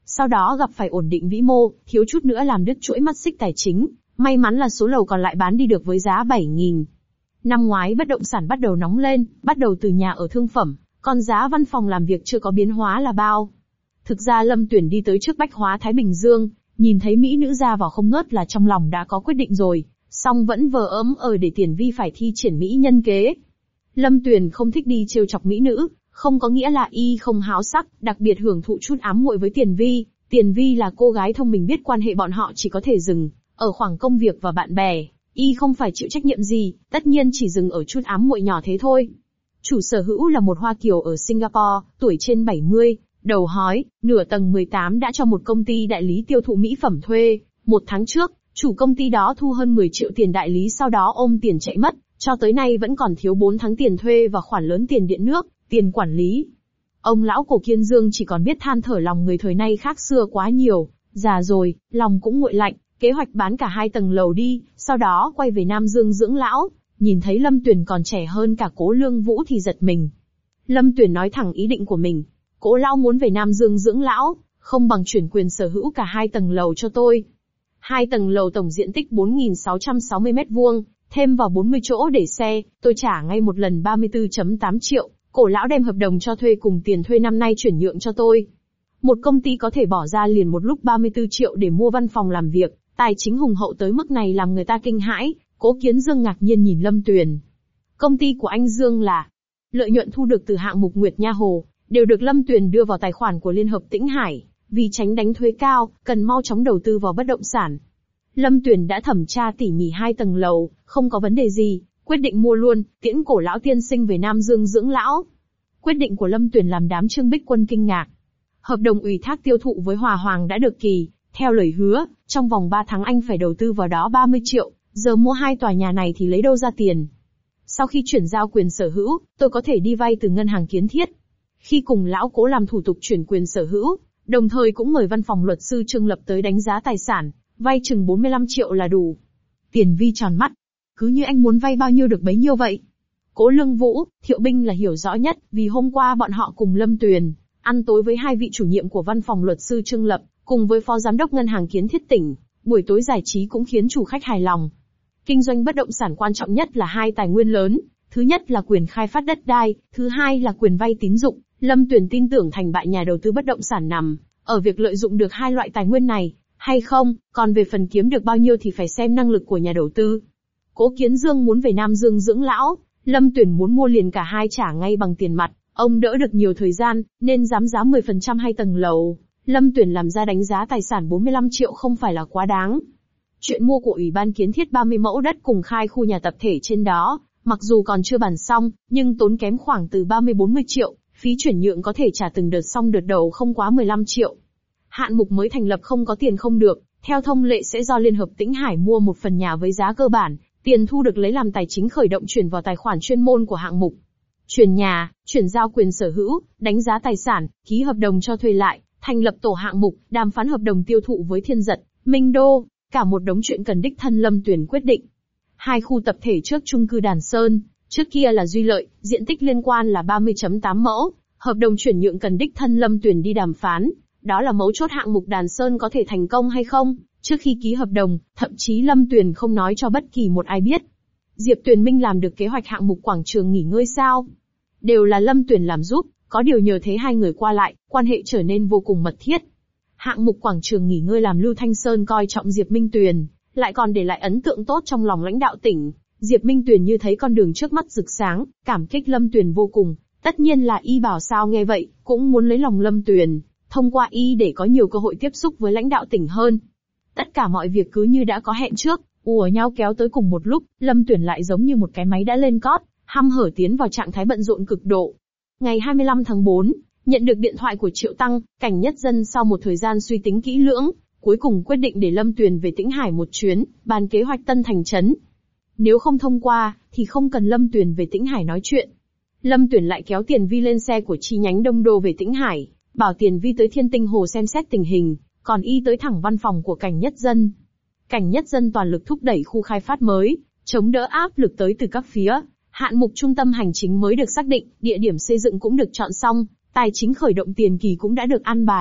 Sau đó gặp phải ổn định vĩ mô, thiếu chút nữa làm đứt chuỗi mắt xích tài chính, may mắn là số lầu còn lại bán đi được với giá bảy nghìn. Năm ngoái bất động sản bắt đầu nóng lên, bắt đầu từ nhà ở thương phẩm, còn giá văn phòng làm việc chưa có biến hóa là bao. Thực ra Lâm Tuyển đi tới trước Bách Hóa Thái Bình Dương, nhìn thấy mỹ nữ ra vào không ngớt là trong lòng đã có quyết định rồi, song vẫn vờ ấm ờ để Tiền Vi phải thi triển mỹ nhân kế. Lâm Tuyển không thích đi trêu chọc mỹ nữ, không có nghĩa là y không háo sắc, đặc biệt hưởng thụ chút ám muội với Tiền Vi. Tiền Vi là cô gái thông minh biết quan hệ bọn họ chỉ có thể dừng ở khoảng công việc và bạn bè, y không phải chịu trách nhiệm gì, tất nhiên chỉ dừng ở chút ám muội nhỏ thế thôi. Chủ sở hữu là một Hoa Kiều ở Singapore, tuổi trên bảy mươi, đầu hói, nửa tầng mười tám đã cho một công ty đại lý tiêu thụ mỹ phẩm thuê. Một tháng trước, chủ công ty đó thu hơn mười triệu tiền đại lý sau đó ôm tiền chạy mất, cho tới nay vẫn còn thiếu bốn tháng tiền thuê và khoản lớn tiền điện nước, tiền quản lý. Ông lão cổ Kiên Dương chỉ còn biết than thở lòng người thời nay khác xưa quá nhiều, già rồi, lòng cũng nguội lạnh, kế hoạch bán cả hai tầng lầu đi, sau đó quay về Nam Dương dưỡng lão. Nhìn thấy Lâm Tuyển còn trẻ hơn cả Cố Lương Vũ thì giật mình. Lâm Tuyển nói thẳng ý định của mình. Cố lão muốn về Nam Dương dưỡng lão, không bằng chuyển quyền sở hữu cả hai tầng lầu cho tôi. Hai tầng lầu tổng diện tích bốn nghìn sáu trăm sáu mươi mét vuông, thêm vào bốn mươi chỗ để xe, tôi trả ngay một lần ba mươi tư phẩy tám triệu. Cổ lão đem hợp đồng cho thuê cùng tiền thuê năm nay chuyển nhượng cho tôi. Một công ty có thể bỏ ra liền một lúc ba mươi tư triệu để mua văn phòng làm việc, tài chính hùng hậu tới mức này làm người ta kinh hãi. Cố Kiến Dương ngạc nhiên nhìn Lâm Tuyển. Công ty của anh Dương là lợi nhuận thu được từ hạng mục Nguyệt Nha Hồ, đều được Lâm Tuyển đưa vào tài khoản của Liên hợp Tĩnh Hải, vì tránh đánh thuế cao, cần mau chóng đầu tư vào bất động sản. Lâm Tuyển đã thẩm tra tỉ mỉ hai tầng lầu, không có vấn đề gì, quyết định mua luôn, tiễn Cổ lão tiên sinh về Nam Dương dưỡng lão. Quyết định của Lâm Tuyển làm đám Trương Bích Quân kinh ngạc. Hợp đồng ủy thác tiêu thụ với Hòa Hoàng đã được kỳ, theo lời hứa, trong vòng ba tháng anh phải đầu tư vào đó ba mươi triệu, giờ mua hai tòa nhà này thì lấy đâu ra tiền. Sau khi chuyển giao quyền sở hữu, tôi có thể đi vay từ ngân hàng Kiến Thiết. Khi cùng lão Cố làm thủ tục chuyển quyền sở hữu, đồng thời cũng mời văn phòng luật sư Trương Lập tới đánh giá tài sản, vay chừng bốn mươi lăm triệu là đủ. Tiền Vi tròn mắt. Cứ như anh muốn vay bao nhiêu được bấy nhiêu vậy. Cố Lương Vũ, Thiệu Binh là hiểu rõ nhất, vì hôm qua bọn họ cùng Lâm Tuyển ăn tối với hai vị chủ nhiệm của văn phòng luật sư Trương Lập, cùng với phó giám đốc ngân hàng Kiến Thiết tỉnh, buổi tối giải trí cũng khiến chủ khách hài lòng. Kinh doanh bất động sản quan trọng nhất là hai tài nguyên lớn, thứ nhất là quyền khai phát đất đai, thứ hai là quyền vay tín dụng. Lâm Tuyển tin tưởng thành bại nhà đầu tư bất động sản nằm ở việc lợi dụng được hai loại tài nguyên này, hay không, còn về phần kiếm được bao nhiêu thì phải xem năng lực của nhà đầu tư. Cố Kiến Dương muốn về Nam Dương dưỡng lão, Lâm Tuyển muốn mua liền cả hai trả ngay bằng tiền mặt, ông đỡ được nhiều thời gian, nên dám giá mười phần trăm hai tầng lầu. Lâm Tuyển làm ra đánh giá tài sản bốn mươi lăm triệu không phải là quá đáng. Chuyện mua của Ủy ban Kiến Thiết ba mươi mẫu đất cùng khai khu nhà tập thể trên đó, mặc dù còn chưa bàn xong, nhưng tốn kém khoảng từ ba mươi đến bốn mươi triệu, phí chuyển nhượng có thể trả từng đợt xong đợt đầu không quá mười lăm triệu. Hạng mục mới thành lập không có tiền không được, theo thông lệ sẽ do Liên hợp Tĩnh Hải mua một phần nhà với giá cơ bản, tiền thu được lấy làm tài chính khởi động chuyển vào tài khoản chuyên môn của hạng mục. Chuyển nhà, chuyển giao quyền sở hữu, đánh giá tài sản, ký hợp đồng cho thuê lại, thành lập tổ hạng mục, đàm phán hợp đồng tiêu thụ với Thiên Giật, Minh Đô, cả một đống chuyện cần đích thân Lâm Tuyển quyết định. Hai khu tập thể trước chung cư Đàn Sơn, trước kia là Duy Lợi, diện tích liên quan là ba mươi phẩy tám mẫu, hợp đồng chuyển nhượng cần đích thân Lâm Tuyển đi đàm phán, đó là mấu chốt hạng mục Đàn Sơn có thể thành công hay không. Trước khi ký hợp đồng, thậm chí Lâm Tuyển không nói cho bất kỳ một ai biết. Diệp Tuyền Minh làm được kế hoạch hạng mục quảng trường nghỉ ngơi sao? Đều là Lâm Tuyển làm giúp, có điều nhờ thế hai người qua lại, quan hệ trở nên vô cùng mật thiết. Hạng mục quảng trường nghỉ ngơi làm Lưu Thanh Sơn coi trọng Diệp Minh Tuyền, lại còn để lại ấn tượng tốt trong lòng lãnh đạo tỉnh. Diệp Minh Tuyền như thấy con đường trước mắt rực sáng, cảm kích Lâm Tuyền vô cùng. Tất nhiên là y bảo sao nghe vậy, cũng muốn lấy lòng Lâm Tuyền, thông qua y để có nhiều cơ hội tiếp xúc với lãnh đạo tỉnh hơn. Tất cả mọi việc cứ như đã có hẹn trước, ùa nhau kéo tới cùng một lúc, Lâm Tuyển lại giống như một cái máy đã lên cót, hăm hở tiến vào trạng thái bận rộn cực độ. Ngày hai mươi lăm tháng tư, nhận được điện thoại của Triệu Tăng, Cảnh Nhất Dân sau một thời gian suy tính kỹ lưỡng, cuối cùng quyết định để Lâm Tuyền về Tĩnh Hải một chuyến, bàn kế hoạch Tân Thành Trấn. Nếu không thông qua, thì không cần Lâm Tuyền về Tĩnh Hải nói chuyện. Lâm Tuyền lại kéo Tiền Vi lên xe của chi nhánh Đông Đô về Tĩnh Hải, bảo Tiền Vi tới Thiên Tinh Hồ xem xét tình hình, còn y tới thẳng văn phòng của Cảnh Nhất Dân. Cảnh Nhất Dân toàn lực thúc đẩy khu khai phát mới, chống đỡ áp lực tới từ các phía. Hạng mục trung tâm hành chính mới được xác định, địa điểm xây dựng cũng được chọn xong, tài chính khởi động tiền kỳ cũng đã được an bài,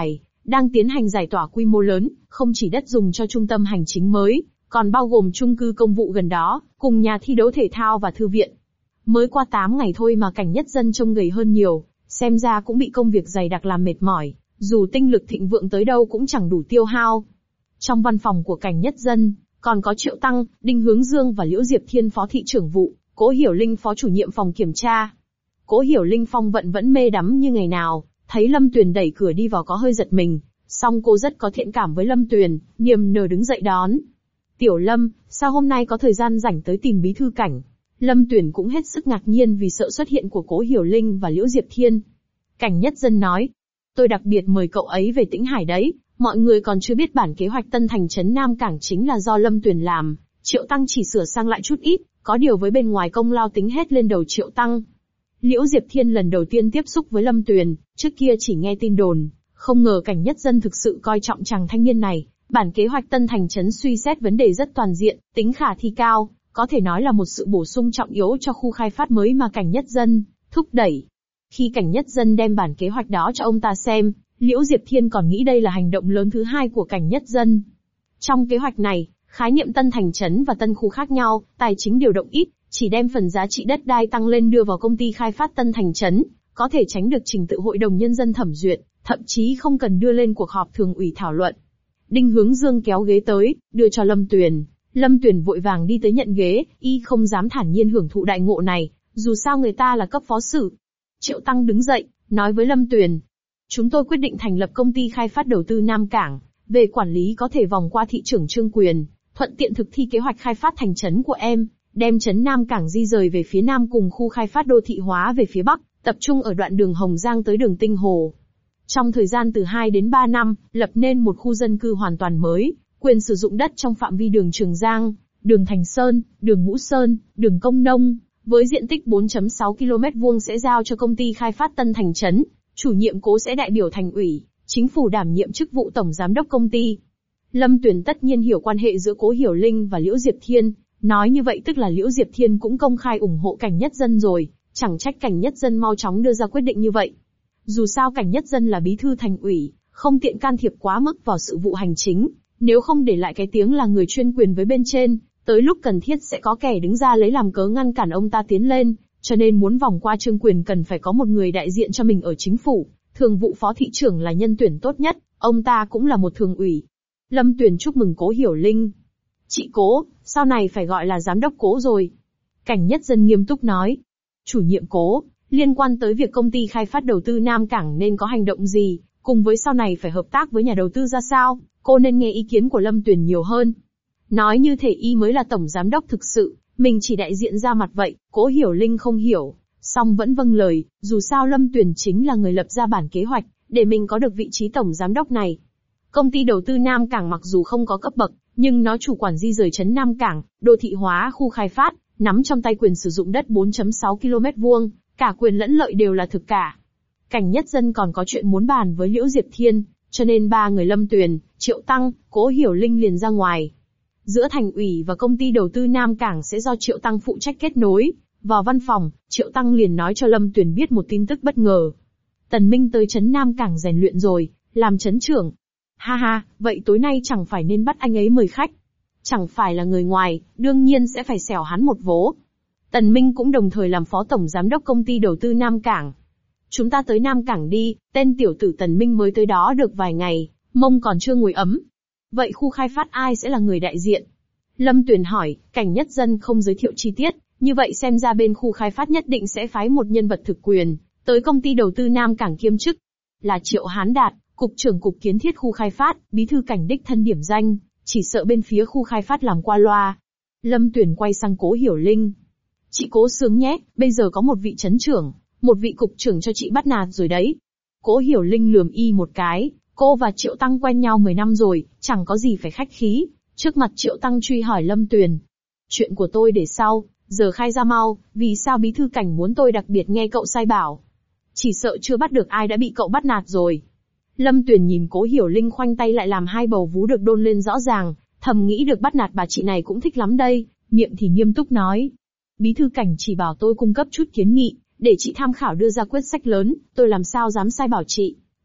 đang tiến hành giải tỏa quy mô lớn, không chỉ đất dùng cho trung tâm hành chính mới, còn bao gồm chung cư công vụ gần đó, cùng nhà thi đấu thể thao và thư viện. Mới qua tám ngày thôi mà Cảnh Nhất Dân trông gầy hơn nhiều, xem ra cũng bị công việc dày đặc làm mệt mỏi, dù tinh lực thịnh vượng tới đâu cũng chẳng đủ tiêu hao. Trong văn phòng của Cảnh Nhất Dân, còn có Triệu Tăng, Đinh Hướng Dương và Liễu Diệp Thiên phó thị trưởng vụ, Cố Hiểu Linh phó chủ nhiệm phòng kiểm tra. Cố Hiểu Linh phong vận vẫn mê đắm như ngày nào, thấy Lâm Tuyền đẩy cửa đi vào có hơi giật mình, song cô rất có thiện cảm với Lâm Tuyền, niềm nở đứng dậy đón. Tiểu Lâm, sao hôm nay có thời gian rảnh tới tìm bí thư Cảnh? Lâm Tuyền cũng hết sức ngạc nhiên vì sự xuất hiện của Cố Hiểu Linh và Liễu Diệp Thiên. Cảnh Nhất Dân nói, tôi đặc biệt mời cậu ấy về Tĩnh Hải đấy, mọi người còn chưa biết bản kế hoạch Tân Thành trấn Nam Cảng chính là do Lâm Tuyền làm, Triệu Tăng chỉ sửa sang lại chút ít, có điều với bên ngoài công lao tính hết lên đầu Triệu Tăng. Liễu Diệp Thiên lần đầu tiên tiếp xúc với Lâm Tuyền, trước kia chỉ nghe tin đồn, không ngờ Cảnh Nhất Dân thực sự coi trọng chàng thanh niên này. Bản kế hoạch Tân Thành trấn suy xét vấn đề rất toàn diện, tính khả thi cao, có thể nói là một sự bổ sung trọng yếu cho khu khai phát mới mà Cảnh Nhất Dân thúc đẩy. Khi Cảnh Nhất Dân đem bản kế hoạch đó cho ông ta xem, Liễu Diệp Thiên còn nghĩ đây là hành động lớn thứ hai của Cảnh Nhất Dân. Trong kế hoạch này, khái niệm Tân Thành trấn và Tân khu khác nhau, tài chính điều động ít, chỉ đem phần giá trị đất đai tăng lên đưa vào công ty khai phát Tân Thành trấn, có thể tránh được trình tự hội đồng nhân dân thẩm duyệt, thậm chí không cần đưa lên cuộc họp thường ủy thảo luận. Đinh Hướng Dương kéo ghế tới, đưa cho Lâm Tuyền. Lâm Tuyền vội vàng đi tới nhận ghế, y không dám thản nhiên hưởng thụ đại ngộ này, dù sao người ta là cấp phó sử. Triệu Tăng đứng dậy, nói với Lâm Tuyền. Chúng tôi quyết định thành lập công ty khai phát đầu tư Nam Cảng, về quản lý có thể vòng qua thị trưởng Trương Quyền, thuận tiện thực thi kế hoạch khai phát thành trấn của em, đem trấn Nam Cảng di rời về phía Nam cùng khu khai phát đô thị hóa về phía Bắc, tập trung ở đoạn đường Hồng Giang tới đường Tinh Hồ. Trong thời gian từ hai đến ba năm, lập nên một khu dân cư hoàn toàn mới, quyền sử dụng đất trong phạm vi đường Trường Giang, đường Thành Sơn, đường Ngũ Sơn, đường Công Nông, với diện tích bốn phẩy sáu ki lô mét vuông sẽ giao cho công ty khai phát Tân Thành trấn, chủ nhiệm Cố sẽ đại biểu thành ủy, chính phủ đảm nhiệm chức vụ tổng giám đốc công ty. Lâm Tuyền tất nhiên hiểu quan hệ giữa Cố Hiểu Linh và Liễu Diệp Thiên, nói như vậy tức là Liễu Diệp Thiên cũng công khai ủng hộ Cảnh Nhất Dân rồi, chẳng trách Cảnh Nhất Dân mau chóng đưa ra quyết định như vậy. Dù sao Cảnh Nhất Dân là bí thư thành ủy, không tiện can thiệp quá mức vào sự vụ hành chính, nếu không để lại cái tiếng là người chuyên quyền với bên trên, tới lúc cần thiết sẽ có kẻ đứng ra lấy làm cớ ngăn cản ông ta tiến lên, cho nên muốn vòng qua Trương Quyền cần phải có một người đại diện cho mình ở chính phủ, thường vụ phó thị trưởng là nhân tuyển tốt nhất, ông ta cũng là một thường ủy. Lâm Tuyền chúc mừng Cố Hiểu Linh. Chị Cố, sau này phải gọi là giám đốc Cố rồi. Cảnh Nhất Dân nghiêm túc nói. Chủ nhiệm Cố, liên quan tới việc công ty khai phát đầu tư Nam Cảng nên có hành động gì, cùng với sau này phải hợp tác với nhà đầu tư ra sao, cô nên nghe ý kiến của Lâm Tuyền nhiều hơn. Nói như thể y mới là tổng giám đốc thực sự, mình chỉ đại diện ra mặt vậy, Cố Hiểu Linh không hiểu, song vẫn vâng lời, dù sao Lâm Tuyền chính là người lập ra bản kế hoạch, để mình có được vị trí tổng giám đốc này. Công ty đầu tư Nam Cảng mặc dù không có cấp bậc, nhưng nó chủ quản di rời trấn Nam Cảng, đô thị hóa khu khai phát, nắm trong tay quyền sử dụng đất bốn phẩy sáu ki lô mét vuông, cả quyền lẫn lợi đều là thực cả. Cảnh Nhất Dân còn có chuyện muốn bàn với Liễu Diệp Thiên, cho nên ba người Lâm Tuyền, Triệu Tăng, Cố Hiểu Linh liền ra ngoài. Giữa thành ủy và công ty đầu tư Nam Cảng sẽ do Triệu Tăng phụ trách kết nối. Vào văn phòng, Triệu Tăng liền nói cho Lâm Tuyền biết một tin tức bất ngờ. Tần Minh tới trấn Nam Cảng rèn luyện rồi, làm trấn trưởng. Ha ha, vậy tối nay chẳng phải nên bắt anh ấy mời khách. Chẳng phải là người ngoài, đương nhiên sẽ phải xẻo hắn một vố. Tần Minh cũng đồng thời làm phó tổng giám đốc công ty đầu tư Nam Cảng. Chúng ta tới Nam Cảng đi, tên tiểu tử Tần Minh mới tới đó được vài ngày, mông còn chưa ngồi ấm. Vậy khu khai phát ai sẽ là người đại diện? Lâm Tuyền hỏi, Cảnh Nhất Dân không giới thiệu chi tiết, như vậy xem ra bên khu khai phát nhất định sẽ phái một nhân vật thực quyền, tới công ty đầu tư Nam Cảng kiêm chức. Là Triệu Hán Đạt, cục trưởng cục kiến thiết khu khai phát, bí thư Cảnh đích thân điểm danh, chỉ sợ bên phía khu khai phát làm qua loa. Lâm Tuyền quay sang Cố Hiểu Linh. Chị Cố sướng nhé, bây giờ có một vị trấn trưởng, một vị cục trưởng cho chị bắt nạt rồi đấy. Cố Hiểu Linh lườm y một cái, cô và Triệu Tăng quen nhau mười năm rồi, chẳng có gì phải khách khí. Trước mặt Triệu Tăng truy hỏi Lâm Tuyền. Chuyện của tôi để sau, giờ khai ra mau, vì sao bí thư Cảnh muốn tôi đặc biệt nghe cậu sai bảo? Chỉ sợ chưa bắt được ai đã bị cậu bắt nạt rồi. Lâm Tuyền nhìn Cố Hiểu Linh khoanh tay lại làm hai bầu vú được đôn lên rõ ràng, thầm nghĩ được bắt nạt bà chị này cũng thích lắm đây, miệng thì nghiêm túc nói. Bí thư Cảnh chỉ bảo tôi cung cấp chút kiến nghị, để chị tham khảo đưa ra quyết sách lớn, tôi làm sao dám sai bảo chị.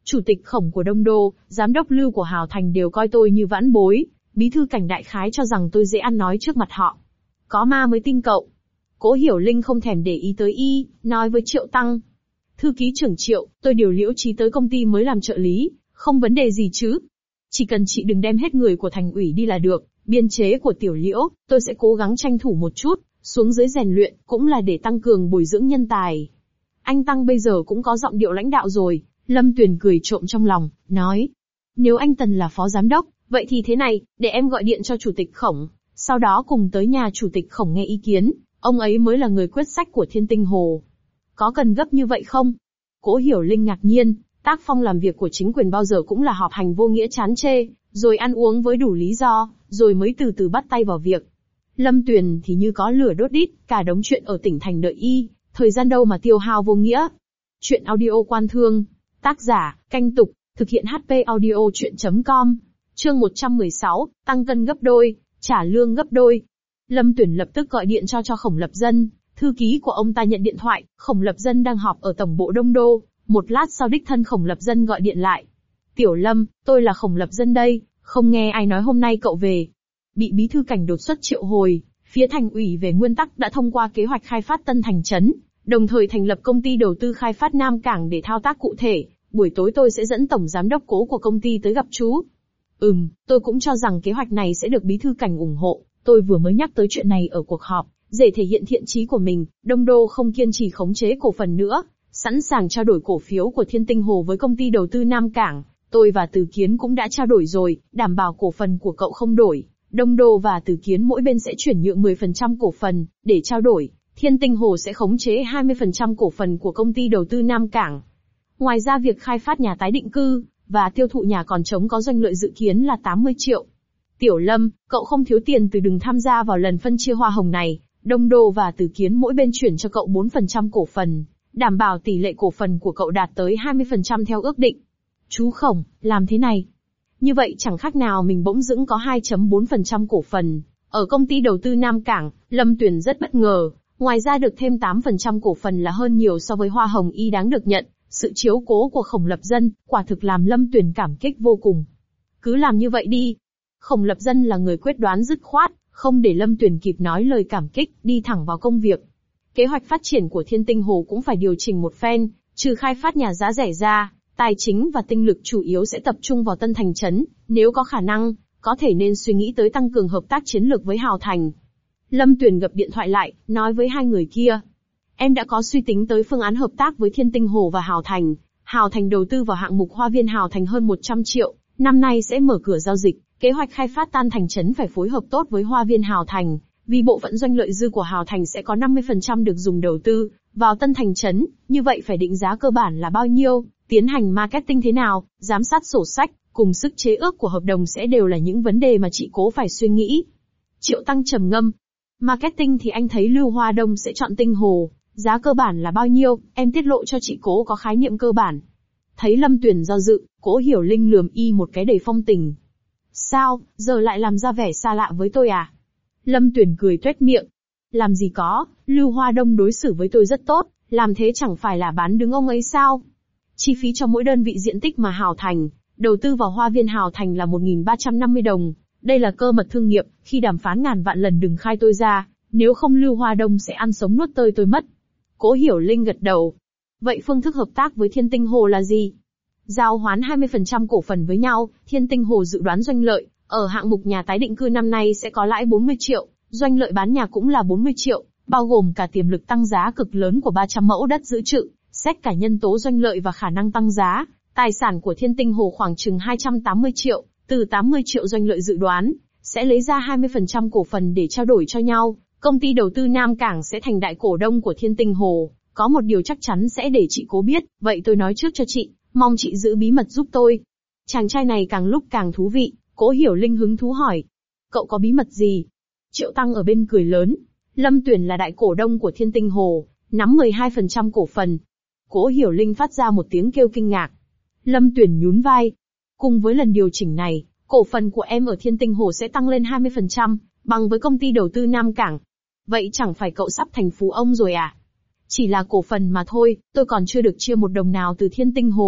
Chủ tịch Khổng của Đông Đô, giám đốc Lưu của Hào Thành đều coi tôi như vãn bối, bí thư Cảnh đại khái cho rằng tôi dễ ăn nói trước mặt họ. Có ma mới tin cậu. Cố Hiểu Linh không thèm để ý tới y, nói với Triệu Tăng. Thư ký trưởng Triệu, tôi điều Liễu Chí tới công ty mới làm trợ lý, không vấn đề gì chứ. Chỉ cần chị đừng đem hết người của thành ủy đi là được, biên chế của Tiểu Liễu, tôi sẽ cố gắng tranh thủ một chút, xuống dưới rèn luyện, cũng là để tăng cường bồi dưỡng nhân tài. Anh Tăng bây giờ cũng có giọng điệu lãnh đạo rồi, Lâm Tuyền cười trộm trong lòng, nói. Nếu anh Tần là phó giám đốc, vậy thì thế này, để em gọi điện cho chủ tịch Khổng, sau đó cùng tới nhà chủ tịch Khổng nghe ý kiến, ông ấy mới là người quyết sách của Thiên Tinh Hồ. Có cần gấp như vậy không? Cố Hiểu Linh ngạc nhiên, tác phong làm việc của chính quyền bao giờ cũng là họp hành vô nghĩa chán chê, rồi ăn uống với đủ lý do, rồi mới từ từ bắt tay vào việc. Lâm Tuyền thì như có lửa đốt đít, cả đống chuyện ở tỉnh thành đợi y, thời gian đâu mà tiêu hao vô nghĩa. Chuyện audio Quan Thương, tác giả, Canh Tục, thực hiện hát pê audio chuyện chấm com, chương một trăm mười sáu, tăng cân gấp đôi, trả lương gấp đôi. Lâm Tuyền lập tức gọi điện cho cho Khổng Lập Dân, thư ký của ông ta nhận điện thoại, Khổng Lập Dân đang họp ở tổng bộ Đông Đô, một lát sau đích thân Khổng Lập Dân gọi điện lại. Tiểu Lâm, tôi là Khổng Lập Dân đây, không nghe ai nói hôm nay cậu về. Bị bí thư Cảnh đột xuất triệu hồi, phía thành ủy về nguyên tắc đã thông qua kế hoạch khai phát Tân Thành Trấn, đồng thời thành lập công ty đầu tư khai phát Nam Cảng để thao tác cụ thể. Buổi tối tôi sẽ dẫn tổng giám đốc Cố của công ty tới gặp chú. Ừm, tôi cũng cho rằng kế hoạch này sẽ được bí thư Cảnh ủng hộ, tôi vừa mới nhắc tới chuyện này ở cuộc họp, để thể hiện thiện chí của mình, Đông Đô không kiên trì khống chế cổ phần nữa, sẵn sàng trao đổi cổ phiếu của Thiên Tinh Hồ với công ty đầu tư Nam Cảng. Tôi và Từ Kiến cũng đã trao đổi rồi, đảm bảo cổ phần của cậu không đổi. Đông Đô và Từ Kiến mỗi bên sẽ chuyển nhượng mười phần trăm cổ phần, để trao đổi, Thiên Tinh Hồ sẽ khống chế hai mươi phần trăm cổ phần của công ty đầu tư Nam Cảng. Ngoài ra việc khai phát nhà tái định cư, và tiêu thụ nhà còn trống có doanh lợi dự kiến là tám mươi triệu. Tiểu Lâm, cậu không thiếu tiền từ đừng tham gia vào lần phân chia hoa hồng này, Đông Đô và Từ Kiến mỗi bên chuyển cho cậu bốn phần trăm cổ phần, đảm bảo tỷ lệ cổ phần của cậu đạt tới hai mươi phần trăm theo ước định. Chú Khổng, làm thế này. Như vậy chẳng khác nào mình bỗng dưng có hai phẩy bốn phần trăm cổ phần. Ở công ty đầu tư Nam Cảng, Lâm Tuyền rất bất ngờ, ngoài ra được thêm tám phần trăm cổ phần là hơn nhiều so với hoa hồng y đáng được nhận. Sự chiếu cố của Khổng Lập Dân, quả thực làm Lâm Tuyền cảm kích vô cùng. Cứ làm như vậy đi. Khổng Lập Dân là người quyết đoán dứt khoát, không để Lâm Tuyền kịp nói lời cảm kích, đi thẳng vào công việc. Kế hoạch phát triển của Thiên Tinh Hồ cũng phải điều chỉnh một phen, trừ khai phát nhà giá rẻ ra, tài chính và tinh lực chủ yếu sẽ tập trung vào Tân Thành Trấn, nếu có khả năng, có thể nên suy nghĩ tới tăng cường hợp tác chiến lược với Hào Thành. Lâm Tuyền gập điện thoại lại, nói với hai người kia. Em đã có suy tính tới phương án hợp tác với Thiên Tinh Hồ và Hào Thành. Hào Thành đầu tư vào hạng mục Hoa viên Hào Thành hơn một trăm triệu, năm nay sẽ mở cửa giao dịch. Kế hoạch khai phát Tân Thành Trấn phải phối hợp tốt với Hoa viên Hào Thành, vì bộ phận doanh lợi dư của Hào Thành sẽ có năm mươi phần trăm được dùng đầu tư vào Tân Thành Trấn, như vậy phải định giá cơ bản là bao nhiêu, tiến hành marketing thế nào, giám sát sổ sách, cùng sức chế ước của hợp đồng sẽ đều là những vấn đề mà chị Cố phải suy nghĩ. Triệu Tăng trầm ngâm. Marketing thì anh thấy Lưu Hoa Đông sẽ chọn Tinh Hồ. Giá cơ bản là bao nhiêu, em tiết lộ cho chị Cố có khái niệm cơ bản. Thấy Lâm Tuyền do dự, Cố Hiểu Linh lườm y một cái đầy phong tình. Sao, giờ lại làm ra vẻ xa lạ với tôi à? Lâm Tuyền cười tuét miệng. Làm gì có, Lưu Hoa Đông đối xử với tôi rất tốt, làm thế chẳng phải là bán đứng ông ấy sao? Chi phí cho mỗi đơn vị diện tích mà Hào Thành đầu tư vào Hoa viên Hào Thành là một nghìn ba trăm năm mươi đồng. Đây là cơ mật thương nghiệp, khi đàm phán ngàn vạn lần đừng khai tôi ra, nếu không Lưu Hoa Đông sẽ ăn sống nuốt tơi tôi mất. Cố Hiểu Linh gật đầu. Vậy phương thức hợp tác với Thiên Tinh Hồ là gì? Giao hoán hai mươi phần trăm cổ phần với nhau, Thiên Tinh Hồ dự đoán doanh lợi, ở hạng mục nhà tái định cư năm nay sẽ có lãi bốn mươi triệu, doanh lợi bán nhà cũng là bốn mươi triệu, bao gồm cả tiềm lực tăng giá cực lớn của ba trăm mẫu đất giữ trự, xét cả nhân tố doanh lợi và khả năng tăng giá, tài sản của Thiên Tinh Hồ khoảng chừng hai trăm tám mươi triệu, từ tám mươi triệu doanh lợi dự đoán, sẽ lấy ra hai mươi phần trăm cổ phần để trao đổi cho nhau. Công ty đầu tư Nam Cảng sẽ thành đại cổ đông của Thiên Tinh Hồ, có một điều chắc chắn sẽ để chị Cố biết, vậy tôi nói trước cho chị, mong chị giữ bí mật giúp tôi. Chàng trai này càng lúc càng thú vị, Cố Hiểu Linh hứng thú hỏi. Cậu có bí mật gì? Triệu Tăng ở bên cười lớn. Lâm Tuyền là đại cổ đông của Thiên Tinh Hồ, nắm mười hai phần trăm cổ phần. Cố Hiểu Linh phát ra một tiếng kêu kinh ngạc. Lâm Tuyền nhún vai. Cùng với lần điều chỉnh này, cổ phần của em ở Thiên Tinh Hồ sẽ tăng lên hai mươi phần trăm, bằng với công ty đầu tư Nam Cảng. Vậy chẳng phải cậu sắp thành phú ông rồi à? Chỉ là cổ phần mà thôi, tôi còn chưa được chia một đồng nào từ Thiên Tinh Hồ.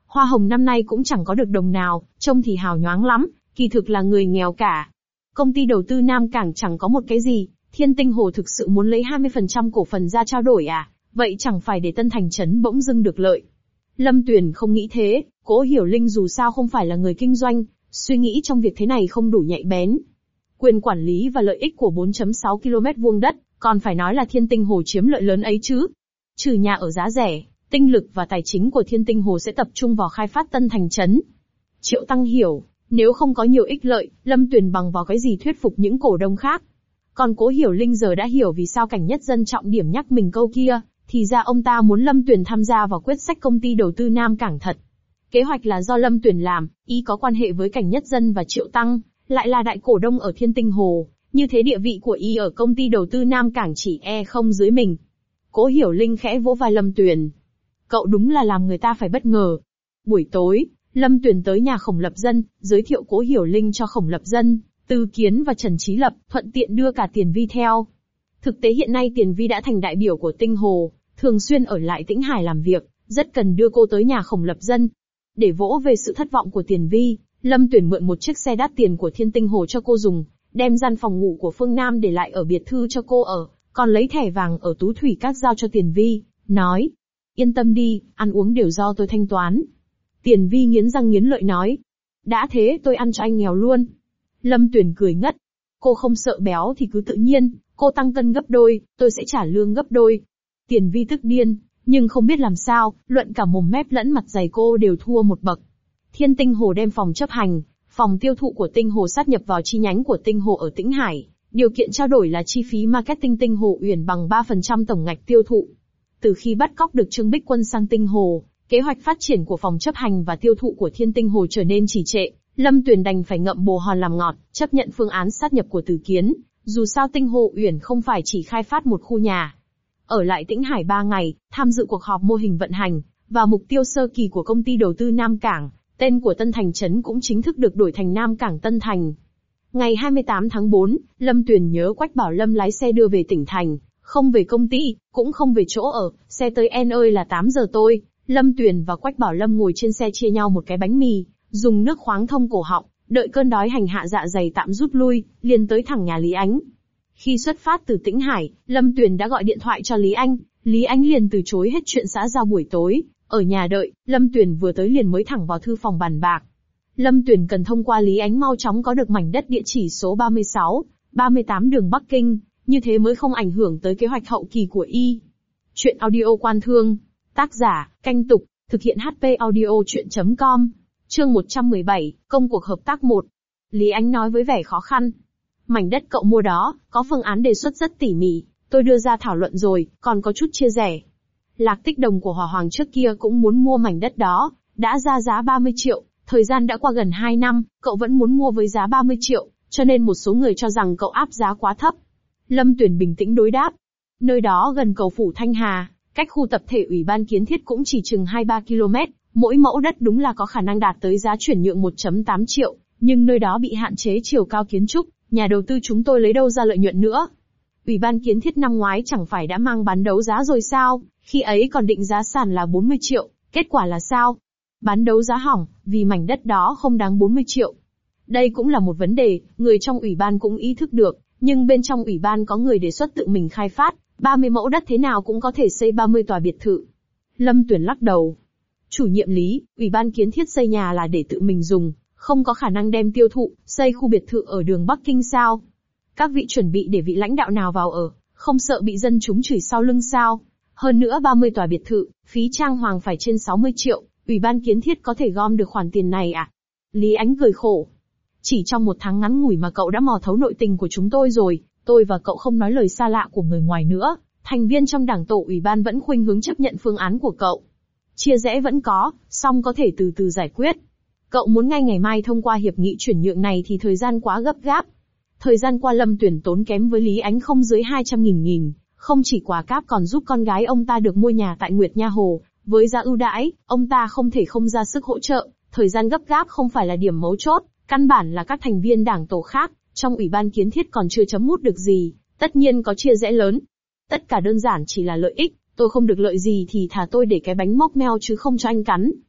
Hoa hồng năm nay cũng chẳng có được đồng nào, trông thì hào nhoáng lắm, kỳ thực là người nghèo cả. Công ty đầu tư Nam Cảng chẳng có một cái gì, Thiên Tinh Hồ thực sự muốn lấy hai mươi phần trăm cổ phần ra trao đổi à, vậy chẳng phải để Tân Thành Trấn bỗng dưng được lợi. Lâm Tuyền không nghĩ thế, Cố Hiểu Linh dù sao không phải là người kinh doanh, suy nghĩ trong việc thế này không đủ nhạy bén. Quyền quản lý và lợi ích của bốn phẩy sáu ki lô mét vuông đất, còn phải nói là Thiên Tinh Hồ chiếm lợi lớn ấy chứ. Trừ nhà ở giá rẻ, tinh lực và tài chính của Thiên Tinh Hồ sẽ tập trung vào khai phát Tân Thành Trấn. Triệu Tăng hiểu, nếu không có nhiều ích lợi, Lâm Tuyền bằng vào cái gì thuyết phục những cổ đông khác. Còn Cố Hiểu Linh giờ đã hiểu vì sao Cảnh Nhất Dân trọng điểm nhắc mình câu kia, thì ra ông ta muốn Lâm Tuyền tham gia vào quyết sách công ty đầu tư Nam Cảng thật. Kế hoạch là do Lâm Tuyền làm, ý có quan hệ với Cảnh Nhất Dân và Triệu Tăng, lại là đại cổ đông ở Thiên Tinh Hồ, như thế địa vị của y ở công ty đầu tư Nam Cảng chỉ e không dưới mình. Cố Hiểu Linh khẽ vỗ vai Lâm Tuyền. Cậu đúng là làm người ta phải bất ngờ. Buổi tối, Lâm Tuyền tới nhà Khổng Lập Dân, giới thiệu Cố Hiểu Linh cho Khổng Lập Dân, Từ Kiến và Trần Chí Lập, thuận tiện đưa cả Tiền Vi theo. Thực tế hiện nay Tiền Vi đã thành đại biểu của Tinh Hồ, thường xuyên ở lại Tĩnh Hải làm việc, rất cần đưa cô tới nhà Khổng Lập Dân. Để vỗ về sự thất vọng của Tiền Vi, Lâm Tuyền mượn một chiếc xe đắt tiền của Thiên Tinh Hồ cho cô dùng, đem gian phòng ngủ của Phương Nam để lại ở biệt thư cho cô ở, còn lấy thẻ vàng ở Tú Thủy Các giao cho Tiền Vi, nói: yên tâm đi, ăn uống đều do tôi thanh toán. Tiền Vi nghiến răng nghiến lợi nói: đã thế tôi ăn cho anh nghèo luôn. Lâm Tuyền cười ngất. Cô không sợ béo thì cứ tự nhiên, cô tăng cân gấp đôi, tôi sẽ trả lương gấp đôi. Tiền Vi tức điên, nhưng không biết làm sao, luận cả mồm mép lẫn mặt dày cô đều thua một bậc. Thiên Tinh Hồ đem phòng chấp hành, phòng tiêu thụ của Tinh Hồ sát nhập vào chi nhánh của Tinh Hồ ở Tĩnh Hải. Điều kiện trao đổi là chi phí marketing Tinh Hồ Uyển bằng ba phần trăm tổng ngạch tiêu thụ. Từ khi bắt cóc được Trương Bích Quân sang Tinh Hồ, kế hoạch phát triển của phòng chấp hành và tiêu thụ của Thiên Tinh Hồ trở nên trì trệ. Lâm Tuyền đành phải ngậm bồ hòn làm ngọt, chấp nhận phương án sát nhập của Từ Kiến. Dù sao Tinh Hồ Uyển không phải chỉ khai phát một khu nhà. Ở lại Tĩnh Hải ba ngày, tham dự cuộc họp mô hình vận hành và mục tiêu sơ kỳ của công ty đầu tư Nam Cảng, tên của Tân Thành Trấn cũng chính thức được đổi thành Nam Cảng Tân Thành. Ngày hai mươi tám tháng tư, Lâm Tuyền nhớ Quách Bảo Lâm lái xe đưa về tỉnh thành, không về công ty, cũng không về chỗ ở, xe tới en ơi là tám giờ tôi. Lâm Tuyền và Quách Bảo Lâm ngồi trên xe chia nhau một cái bánh mì, dùng nước khoáng thông cổ họng, đợi cơn đói hành hạ dạ dày tạm rút lui, liền tới thẳng nhà Lý Ánh. Khi xuất phát từ Tĩnh Hải, Lâm Tuyền đã gọi điện thoại cho Lý Anh, Lý Ánh liền từ chối hết chuyện xã giao buổi tối, ở nhà đợi. Lâm Tuyền vừa tới liền mới thẳng vào thư phòng bàn bạc. Lâm Tuyền cần thông qua Lý Ánh mau chóng có được mảnh đất địa chỉ số ba mươi sáu, ba mươi tám đường Bắc Kinh, như thế mới không ảnh hưởng tới kế hoạch hậu kỳ của y. Chuyện audio Quan Thương, tác giả, Canh Tục, thực hiện hát pê audio chuyện chấm com, chương một trăm mười bảy, công cuộc hợp tác một. Lý Ánh nói với vẻ khó khăn. Mảnh đất cậu mua đó, có phương án đề xuất rất tỉ mỉ, tôi đưa ra thảo luận rồi, còn có chút chia rẽ. Lạc Tích Đồng của Hỏa Hoàng trước kia cũng muốn mua mảnh đất đó, đã ra giá ba mươi triệu, thời gian đã qua gần hai năm, cậu vẫn muốn mua với giá ba mươi triệu, cho nên một số người cho rằng cậu áp giá quá thấp. Lâm Tuyền bình tĩnh đối đáp. Nơi đó gần cầu phủ Thanh Hà, cách khu tập thể Ủy ban kiến thiết cũng chỉ chừng hai ba ki lô mét, mỗi mẫu đất đúng là có khả năng đạt tới giá chuyển nhượng một phẩy tám triệu, nhưng nơi đó bị hạn chế chiều cao kiến trúc, nhà đầu tư chúng tôi lấy đâu ra lợi nhuận nữa. Ủy ban kiến thiết năm ngoái chẳng phải đã mang bán đấu giá rồi sao, khi ấy còn định giá sàn là bốn mươi triệu, kết quả là sao? Bán đấu giá hỏng, vì mảnh đất đó không đáng bốn mươi triệu. Đây cũng là một vấn đề, người trong ủy ban cũng ý thức được, nhưng bên trong ủy ban có người đề xuất tự mình khai phát, ba mươi mẫu đất thế nào cũng có thể xây ba mươi tòa biệt thự. Lâm Tuyền lắc đầu. Chủ nhiệm Lý, ủy ban kiến thiết xây nhà là để tự mình dùng, không có khả năng đem tiêu thụ, xây khu biệt thự ở đường Bắc Kinh sao? Các vị chuẩn bị để vị lãnh đạo nào vào ở, không sợ bị dân chúng chửi sau lưng sao? Hơn nữa ba mươi tòa biệt thự, phí trang hoàng phải trên sáu mươi triệu, ủy ban kiến thiết có thể gom được khoản tiền này à? Lý Ánh cười khổ. Chỉ trong một tháng ngắn ngủi mà cậu đã mò thấu nội tình của chúng tôi rồi, tôi và cậu không nói lời xa lạ của người ngoài nữa, thành viên trong đảng tổ ủy ban vẫn khuynh hướng chấp nhận phương án của cậu. Chia rẽ vẫn có, song có thể từ từ giải quyết. Cậu muốn ngay ngày mai thông qua hiệp nghị chuyển nhượng này thì thời gian quá gấp gáp. Thời gian qua Lâm Tuyền tốn kém với Lý Ánh không dưới hai trăm nghìn nghìn, không chỉ quà cáp còn giúp con gái ông ta được mua nhà tại Nguyệt Nha Hồ, với giá ưu đãi, ông ta không thể không ra sức hỗ trợ. Thời gian gấp gáp không phải là điểm mấu chốt, căn bản là các thành viên đảng tổ khác, trong ủy ban kiến thiết còn chưa chấm mút được gì, tất nhiên có chia rẽ lớn. Tất cả đơn giản chỉ là lợi ích, tôi không được lợi gì thì thà tôi để cái bánh móc meo chứ không cho anh cắn,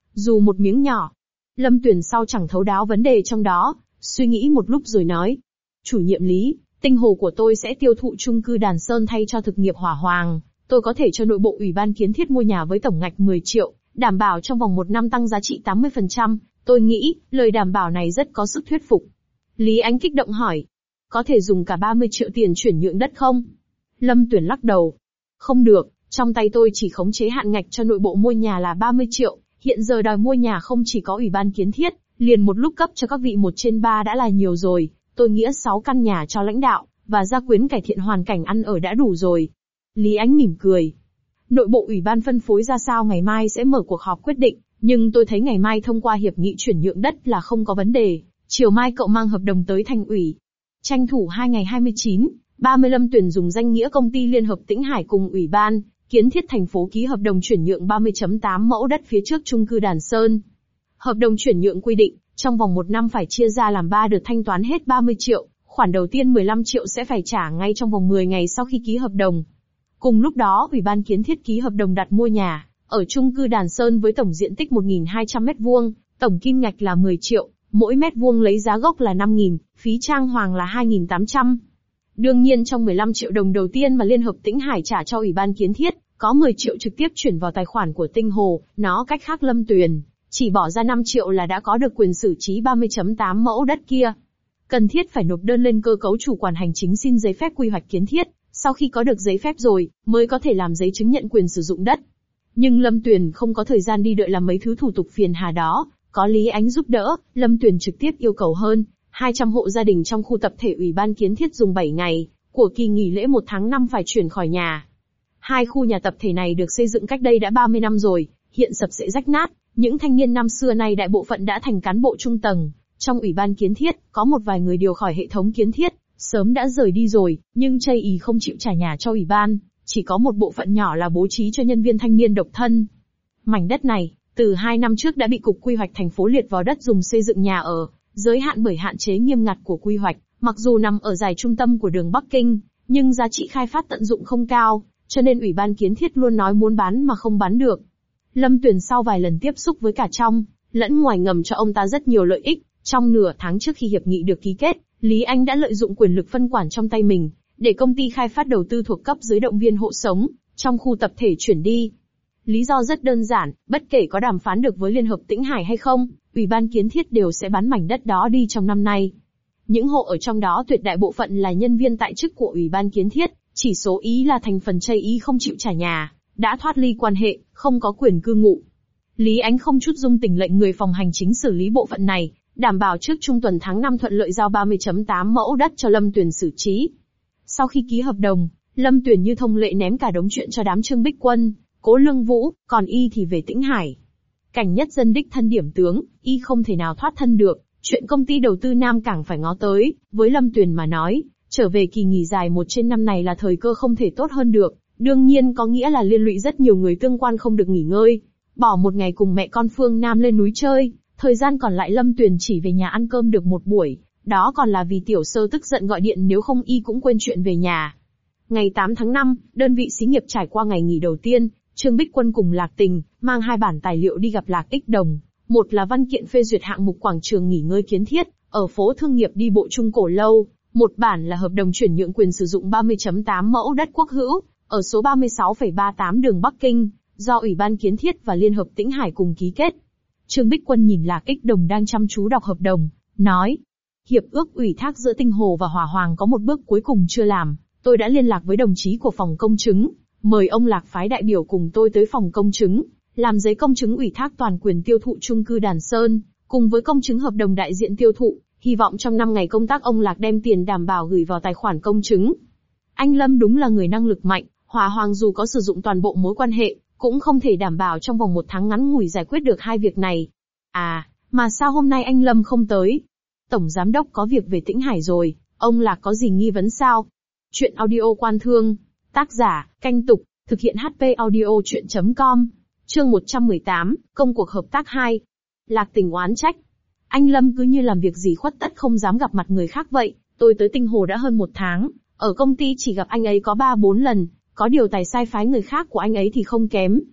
Dù một miếng nhỏ. Lâm Tuyền sau chẳng thấu đáo vấn đề trong đó, suy nghĩ một lúc rồi nói. Chủ nhiệm Lý, tinh hồ của tôi sẽ tiêu thụ chung cư Đàn Sơn thay cho thực nghiệp Hỏa Hoàng. Tôi có thể cho nội bộ ủy ban kiến thiết mua nhà với tổng ngạch mười triệu, đảm bảo trong vòng một năm tăng giá trị tám mươi phần trăm. Tôi nghĩ, lời đảm bảo này rất có sức thuyết phục. Lý Ánh kích động hỏi. Có thể dùng cả ba mươi triệu tiền chuyển nhượng đất không? Lâm Tuyền lắc đầu. Không được, trong tay tôi chỉ khống chế hạn ngạch cho nội bộ mua nhà là ba mươi triệu. Hiện giờ đòi mua nhà không chỉ có ủy ban kiến thiết, liền một lúc cấp cho các vị một trên ba đã là nhiều rồi. Tôi nghĩa sáu căn nhà cho lãnh đạo, và gia quyến cải thiện hoàn cảnh ăn ở đã đủ rồi. Lý Ánh mỉm cười. Nội bộ ủy ban phân phối ra sao ngày mai sẽ mở cuộc họp quyết định, nhưng tôi thấy ngày mai thông qua hiệp nghị chuyển nhượng đất là không có vấn đề. Chiều mai cậu mang hợp đồng tới thành ủy. Tranh thủ hai ngày hai mươi chín, ba mươi Lâm Tuyền dùng danh nghĩa công ty Liên hợp Tĩnh Hải cùng ủy ban kiến thiết thành phố ký hợp đồng chuyển nhượng ba mươi phẩy tám mẫu đất phía trước chung cư Đàn Sơn. Hợp đồng chuyển nhượng quy định, trong vòng một năm phải chia ra làm ba đợt thanh toán hết ba mươi triệu, khoản đầu tiên mười lăm triệu sẽ phải trả ngay trong vòng mười ngày sau khi ký hợp đồng. Cùng lúc đó, ủy ban kiến thiết ký hợp đồng đặt mua nhà ở chung cư Đàn Sơn với tổng diện tích một nghìn hai trăm mét vuông, tổng kim ngạch là mười triệu, mỗi mét vuông lấy giá gốc là năm nghìn, phí trang hoàng là hai nghìn tám trăm. Đương nhiên trong mười lăm triệu đồng đầu tiên mà Liên hợp Tĩnh Hải trả cho ủy ban kiến thiết, có mười triệu trực tiếp chuyển vào tài khoản của Tinh Hồ, nó cách khác Lâm Tuyền, chỉ bỏ ra năm triệu là đã có được quyền xử trí ba mươi phẩy tám mẫu đất kia. Cần thiết phải nộp đơn lên cơ cấu chủ quản hành chính xin giấy phép quy hoạch kiến thiết, sau khi có được giấy phép rồi, mới có thể làm giấy chứng nhận quyền sử dụng đất. Nhưng Lâm Tuyền không có thời gian đi đợi làm mấy thứ thủ tục phiền hà đó, có Lý Ánh giúp đỡ, Lâm Tuyền trực tiếp yêu cầu hơn hai trăm hộ gia đình trong khu tập thể ủy ban kiến thiết dùng bảy ngày của kỳ nghỉ lễ một tháng năm phải chuyển khỏi nhà. Hai khu nhà tập thể này được xây dựng cách đây đã ba mươi năm rồi, hiện sập sệ rách nát, những thanh niên năm xưa nay đại bộ phận đã thành cán bộ trung tầng. Trong ủy ban kiến thiết, có một vài người điều khỏi hệ thống kiến thiết, sớm đã rời đi rồi, nhưng chây ý không chịu trả nhà cho ủy ban, chỉ có một bộ phận nhỏ là bố trí cho nhân viên thanh niên độc thân. Mảnh đất này, từ hai năm trước đã bị Cục Quy hoạch thành phố liệt vào đất dùng xây dựng nhà ở, giới hạn bởi hạn chế nghiêm ngặt của quy hoạch, mặc dù nằm ở dài trung tâm của đường Bắc Kinh, nhưng giá trị khai phát tận dụng không cao, cho nên ủy ban kiến thiết luôn nói muốn bán mà không bán được. Lâm Tuyền sau vài lần tiếp xúc với cả trong, lẫn ngoài ngầm cho ông ta rất nhiều lợi ích, trong nửa tháng trước khi hiệp nghị được ký kết, Lý Anh đã lợi dụng quyền lực phân quản trong tay mình, để công ty khai phát đầu tư thuộc cấp dưới động viên hộ sống, trong khu tập thể chuyển đi. Lý do rất đơn giản, bất kể có đàm phán được với Liên hợp Tĩnh Hải hay không, ủy ban kiến thiết đều sẽ bán mảnh đất đó đi trong năm nay. Những hộ ở trong đó tuyệt đại bộ phận là nhân viên tại chức của ủy ban kiến thiết, chỉ số ý là thành phần chây ý không chịu trả nhà, đã thoát ly quan hệ, không có quyền cư ngụ. Lý Ánh không chút dung tình lệnh người phòng hành chính xử lý bộ phận này, đảm bảo trước trung tuần tháng năm thuận lợi giao ba mươi phẩy tám mẫu đất cho Lâm Tuyền xử trí. Sau khi ký hợp đồng, Lâm Tuyền như thông lệ ném cả đống chuyện cho đám Trương Bích Quân, Cố Lương Vũ, còn y thì về Tĩnh Hải. Cảnh nhất dân đích thân điểm tướng, y không thể nào thoát thân được, chuyện công ty đầu tư Nam Cảng phải ngó tới, với Lâm Tuyền mà nói, trở về kỳ nghỉ dài một trên năm này là thời cơ không thể tốt hơn được, đương nhiên có nghĩa là liên lụy rất nhiều người tương quan không được nghỉ ngơi, bỏ một ngày cùng mẹ con Phương Nam lên núi chơi, thời gian còn lại Lâm Tuyền chỉ về nhà ăn cơm được một buổi, đó còn là vì tiểu sơ tức giận gọi điện nếu không y cũng quên chuyện về nhà. Ngày tám tháng năm, đơn vị xí nghiệp trải qua ngày nghỉ đầu tiên, Trương Bích Quân cùng Lạc Tình, mang hai bản tài liệu đi gặp Lạc Ích Đồng, một là văn kiện phê duyệt hạng mục quảng trường nghỉ ngơi kiến thiết, ở phố Thương nghiệp đi bộ Trung Cổ Lâu, một bản là hợp đồng chuyển nhượng quyền sử dụng ba mươi phẩy tám mẫu đất quốc hữu, ở số ba mươi sáu phẩy ba mươi tám đường Bắc Kinh, do Ủy ban Kiến thiết và Liên hợp Tĩnh Hải cùng ký kết. Trương Bích Quân nhìn Lạc Ích Đồng đang chăm chú đọc hợp đồng, nói, hiệp ước ủy thác giữa Tinh Hồ và Hỏa Hoàng có một bước cuối cùng chưa làm, tôi đã liên lạc với đồng chí của phòng công chứng, mời ông Lạc phái đại biểu cùng tôi tới phòng công chứng, làm giấy công chứng ủy thác toàn quyền tiêu thụ chung cư Đàn Sơn, cùng với công chứng hợp đồng đại diện tiêu thụ, hy vọng trong năm ngày công tác ông Lạc đem tiền đảm bảo gửi vào tài khoản công chứng. Anh Lâm đúng là người năng lực mạnh, Hỏa Hoàng dù có sử dụng toàn bộ mối quan hệ, cũng không thể đảm bảo trong vòng một tháng ngắn ngủi giải quyết được hai việc này. À, mà sao hôm nay anh Lâm không tới? Tổng giám đốc có việc về Tĩnh Hải rồi, ông Lạc có gì nghi vấn sao? Chuyện audio quan thương, tác giả, Canh Tục, thực hiện hát pê audio chuyện chấm com, chương một trăm mười tám, công cuộc hợp tác hai. Lạc Tình oán trách. Anh Lâm cứ như làm việc gì khuất tất không dám gặp mặt người khác vậy, tôi tới Tinh Hồ đã hơn một tháng, ở công ty chỉ gặp anh ấy có ba bốn lần, có điều tài sai phái người khác của anh ấy thì không kém.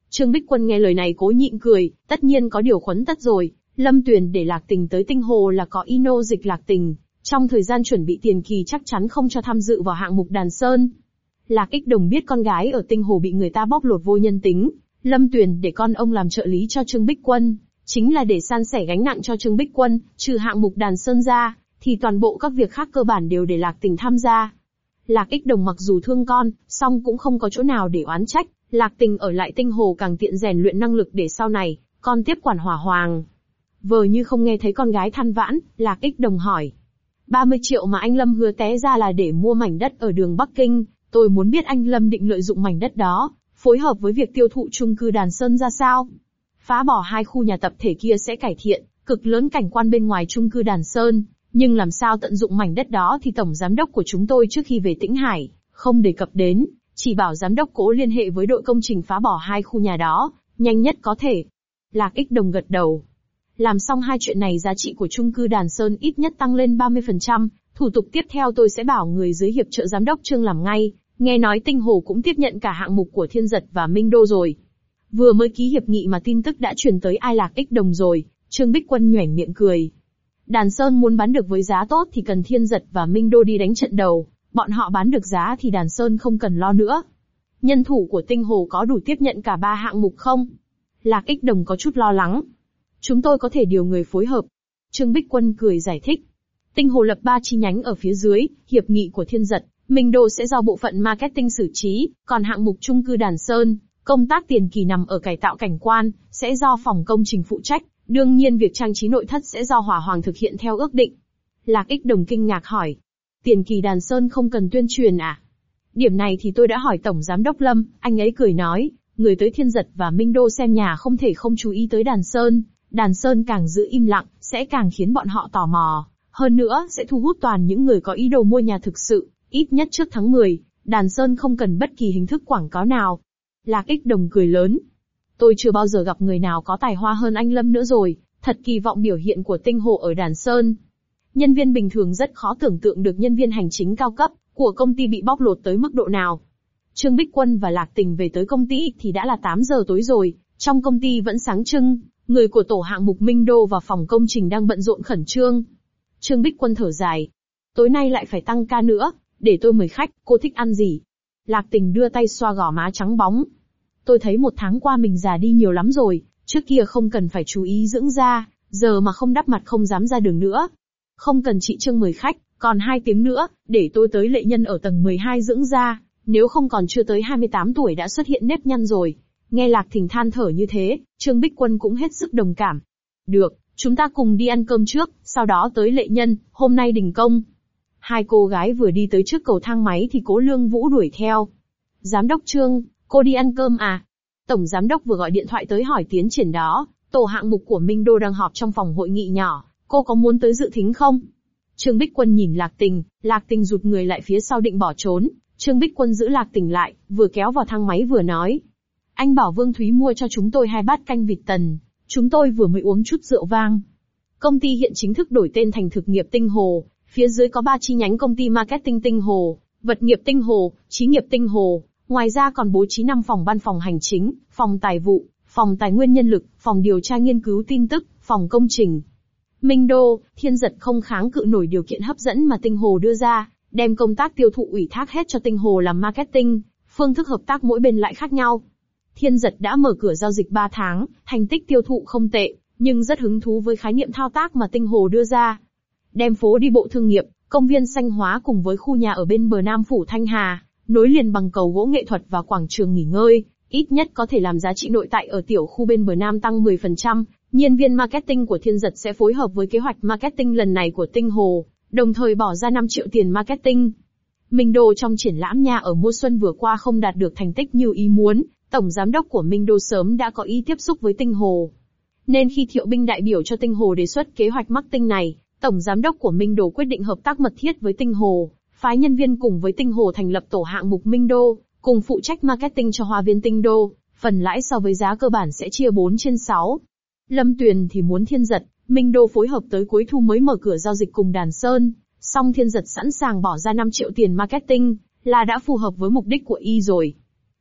Trương Bích Quân nghe lời này cố nhịn cười, tất nhiên có điều khuấn tất rồi. Lâm Tuyền để Lạc Tình tới Tinh Hồ là có ý nô dịch Lạc Tình, trong thời gian chuẩn bị tiền kỳ chắc chắn không cho tham dự vào hạng mục Đàn Sơn. Lạc Ích Đồng biết con gái ở Tinh Hồ bị người ta bóc lột vô nhân tính, Lâm Tuyền để con ông làm trợ lý cho Trương Bích Quân, chính là để san sẻ gánh nặng cho Trương Bích Quân, trừ hạng mục Đàn Sơn ra, thì toàn bộ các việc khác cơ bản đều để Lạc Tình tham gia. Lạc Ích Đồng mặc dù thương con, song cũng không có chỗ nào để oán trách, Lạc Tình ở lại Tinh Hồ càng tiện rèn luyện năng lực để sau này, con tiếp quản Hỏa Hoàng. Vờ như không nghe thấy con gái than vãn, Lạc Ích Đồng hỏi. ba mươi triệu mà anh Lâm hứa té ra là để mua mảnh đất ở đường Bắc Kinh, tôi muốn biết anh Lâm định lợi dụng mảnh đất đó, phối hợp với việc tiêu thụ chung cư Đàn Sơn ra sao? Phá bỏ hai khu nhà tập thể kia sẽ cải thiện cực lớn cảnh quan bên ngoài chung cư Đàn Sơn, nhưng làm sao tận dụng mảnh đất đó thì tổng giám đốc của chúng tôi trước khi về Tĩnh Hải không đề cập đến, chỉ bảo giám đốc cố liên hệ với đội công trình phá bỏ hai khu nhà đó, nhanh nhất có thể. Lạc Ích Đồng gật đầu. Làm xong hai chuyện này giá trị của chung cư Đàn Sơn ít nhất tăng lên ba mươi phần trăm, thủ tục tiếp theo tôi sẽ bảo người dưới hiệp trợ giám đốc Trương làm ngay, nghe nói Tinh Hồ cũng tiếp nhận cả hạng mục của Thiên Giật và Minh Đô rồi. Vừa mới ký hiệp nghị mà tin tức đã truyền tới ai Lạc Ích Đồng rồi, Trương Bích Quân nhoẻn miệng cười. Đàn Sơn muốn bán được với giá tốt thì cần Thiên Giật và Minh Đô đi đánh trận đầu, bọn họ bán được giá thì Đàn Sơn không cần lo nữa. Nhân thủ của Tinh Hồ có đủ tiếp nhận cả ba hạng mục không? Lạc Ích Đồng có chút lo lắng. Chúng tôi có thể điều người phối hợp. Trương Bích Quân cười giải thích. Tinh Hồ lập ba chi nhánh ở phía dưới, hiệp nghị của Thiên Giật, Minh Đô sẽ do bộ phận marketing xử trí, còn hạng mục chung cư Đàn Sơn, công tác tiền kỳ nằm ở cải tạo cảnh quan, sẽ do phòng công trình phụ trách, đương nhiên việc trang trí nội thất sẽ do Hỏa Hoàng thực hiện theo ước định. Lạc Ích Đồng kinh ngạc hỏi. Tiền kỳ Đàn Sơn không cần tuyên truyền à? Điểm này thì tôi đã hỏi Tổng Giám đốc Lâm, anh ấy cười nói, người tới Thiên Giật và Minh Đô xem nhà không thể không chú ý tới Đàn Sơn, Đàn Sơn càng giữ im lặng, sẽ càng khiến bọn họ tò mò, hơn nữa sẽ thu hút toàn những người có ý đồ mua nhà thực sự, ít nhất trước tháng mười, Đàn Sơn không cần bất kỳ hình thức quảng cáo nào. Lạc Ích Đồng cười lớn. Tôi chưa bao giờ gặp người nào có tài hoa hơn anh Lâm nữa rồi, thật kỳ vọng biểu hiện của Tinh Hồ ở Đàn Sơn. Nhân viên bình thường rất khó tưởng tượng được nhân viên hành chính cao cấp của công ty bị bóc lột tới mức độ nào. Trương Bích Quân và Lạc Tình về tới công ty thì đã là tám giờ tối rồi, trong công ty vẫn sáng trưng, người của tổ hạng mục Minh Đô và phòng công trình đang bận rộn khẩn trương. Trương Bích Quân thở dài. Tối nay lại phải tăng ca nữa, để tôi mời khách, cô thích ăn gì? Lạc Tình đưa tay xoa gò má trắng bóng. Tôi thấy một tháng qua mình già đi nhiều lắm rồi, trước kia không cần phải chú ý dưỡng da, giờ mà không đắp mặt không dám ra đường nữa. Không cần chị Trương mời khách, còn hai tiếng nữa, để tôi tới Lệ Nhân ở tầng mười hai dưỡng da, nếu không còn chưa tới hai mươi tám tuổi đã xuất hiện nếp nhăn rồi. Nghe Lạc Thình than thở như thế, Trương Bích Quân cũng hết sức đồng cảm. Được, chúng ta cùng đi ăn cơm trước, sau đó tới Lệ Nhân, hôm nay đình công. Hai cô gái vừa đi tới trước cầu thang máy thì Cố Lương Vũ đuổi theo. Giám đốc Trương, cô đi ăn cơm à? Tổng giám đốc vừa gọi điện thoại tới hỏi tiến triển đó, tổ hạng mục của Minh Đô đang họp trong phòng hội nghị nhỏ, cô có muốn tới dự thính không? Trương Bích Quân nhìn Lạc Tình, Lạc Tình rụt người lại phía sau định bỏ trốn, Trương Bích Quân giữ Lạc Tình lại, vừa kéo vào thang máy vừa nói. Anh bảo Vương Thúy mua cho chúng tôi hai bát canh vịt tần, chúng tôi vừa mới uống chút rượu vang. Công ty hiện chính thức đổi tên thành Thực nghiệp Tinh Hồ, phía dưới có ba chi nhánh công ty marketing Tinh Hồ, vật nghiệp Tinh Hồ, trí nghiệp Tinh Hồ, ngoài ra còn bố trí năm phòng ban phòng hành chính, phòng tài vụ, phòng tài nguyên nhân lực, phòng điều tra nghiên cứu tin tức, phòng công trình. Minh Đô, Thiên Giật không kháng cự nổi điều kiện hấp dẫn mà Tinh Hồ đưa ra, đem công tác tiêu thụ ủy thác hết cho Tinh Hồ làm marketing, phương thức hợp tác mỗi bên lại khác nhau. Thiên Giật đã mở cửa giao dịch ba tháng, thành tích tiêu thụ không tệ, nhưng rất hứng thú với khái niệm thao tác mà Tinh Hồ đưa ra. Đem phố đi bộ thương nghiệp, công viên xanh hóa cùng với khu nhà ở bên bờ Nam phủ Thanh Hà, nối liền bằng cầu gỗ nghệ thuật và quảng trường nghỉ ngơi, ít nhất có thể làm giá trị nội tại ở tiểu khu bên bờ Nam tăng mười phần trăm. Nhân viên marketing của Thiên Giật sẽ phối hợp với kế hoạch marketing lần này của Tinh Hồ, đồng thời bỏ ra năm triệu tiền marketing. Minh Đô trong triển lãm nhà ở mùa xuân vừa qua không đạt được thành tích như ý muốn, tổng giám đốc của Minh Đô sớm đã có ý tiếp xúc với Tinh Hồ. Nên khi Thiệu Binh đại biểu cho Tinh Hồ đề xuất kế hoạch marketing này, tổng giám đốc của Minh Đô quyết định hợp tác mật thiết với Tinh Hồ, phái nhân viên cùng với Tinh Hồ thành lập tổ hạng mục Minh Đô, cùng phụ trách marketing cho Hoa viên Tinh Đô, phần lãi so với giá cơ bản sẽ chia bốn trên sáu. Lâm Tuyền thì muốn Thiên Giật, Minh Đô phối hợp tới cuối thu mới mở cửa giao dịch cùng Đàn Sơn, song Thiên Giật sẵn sàng bỏ ra năm triệu tiền marketing, là đã phù hợp với mục đích của y rồi.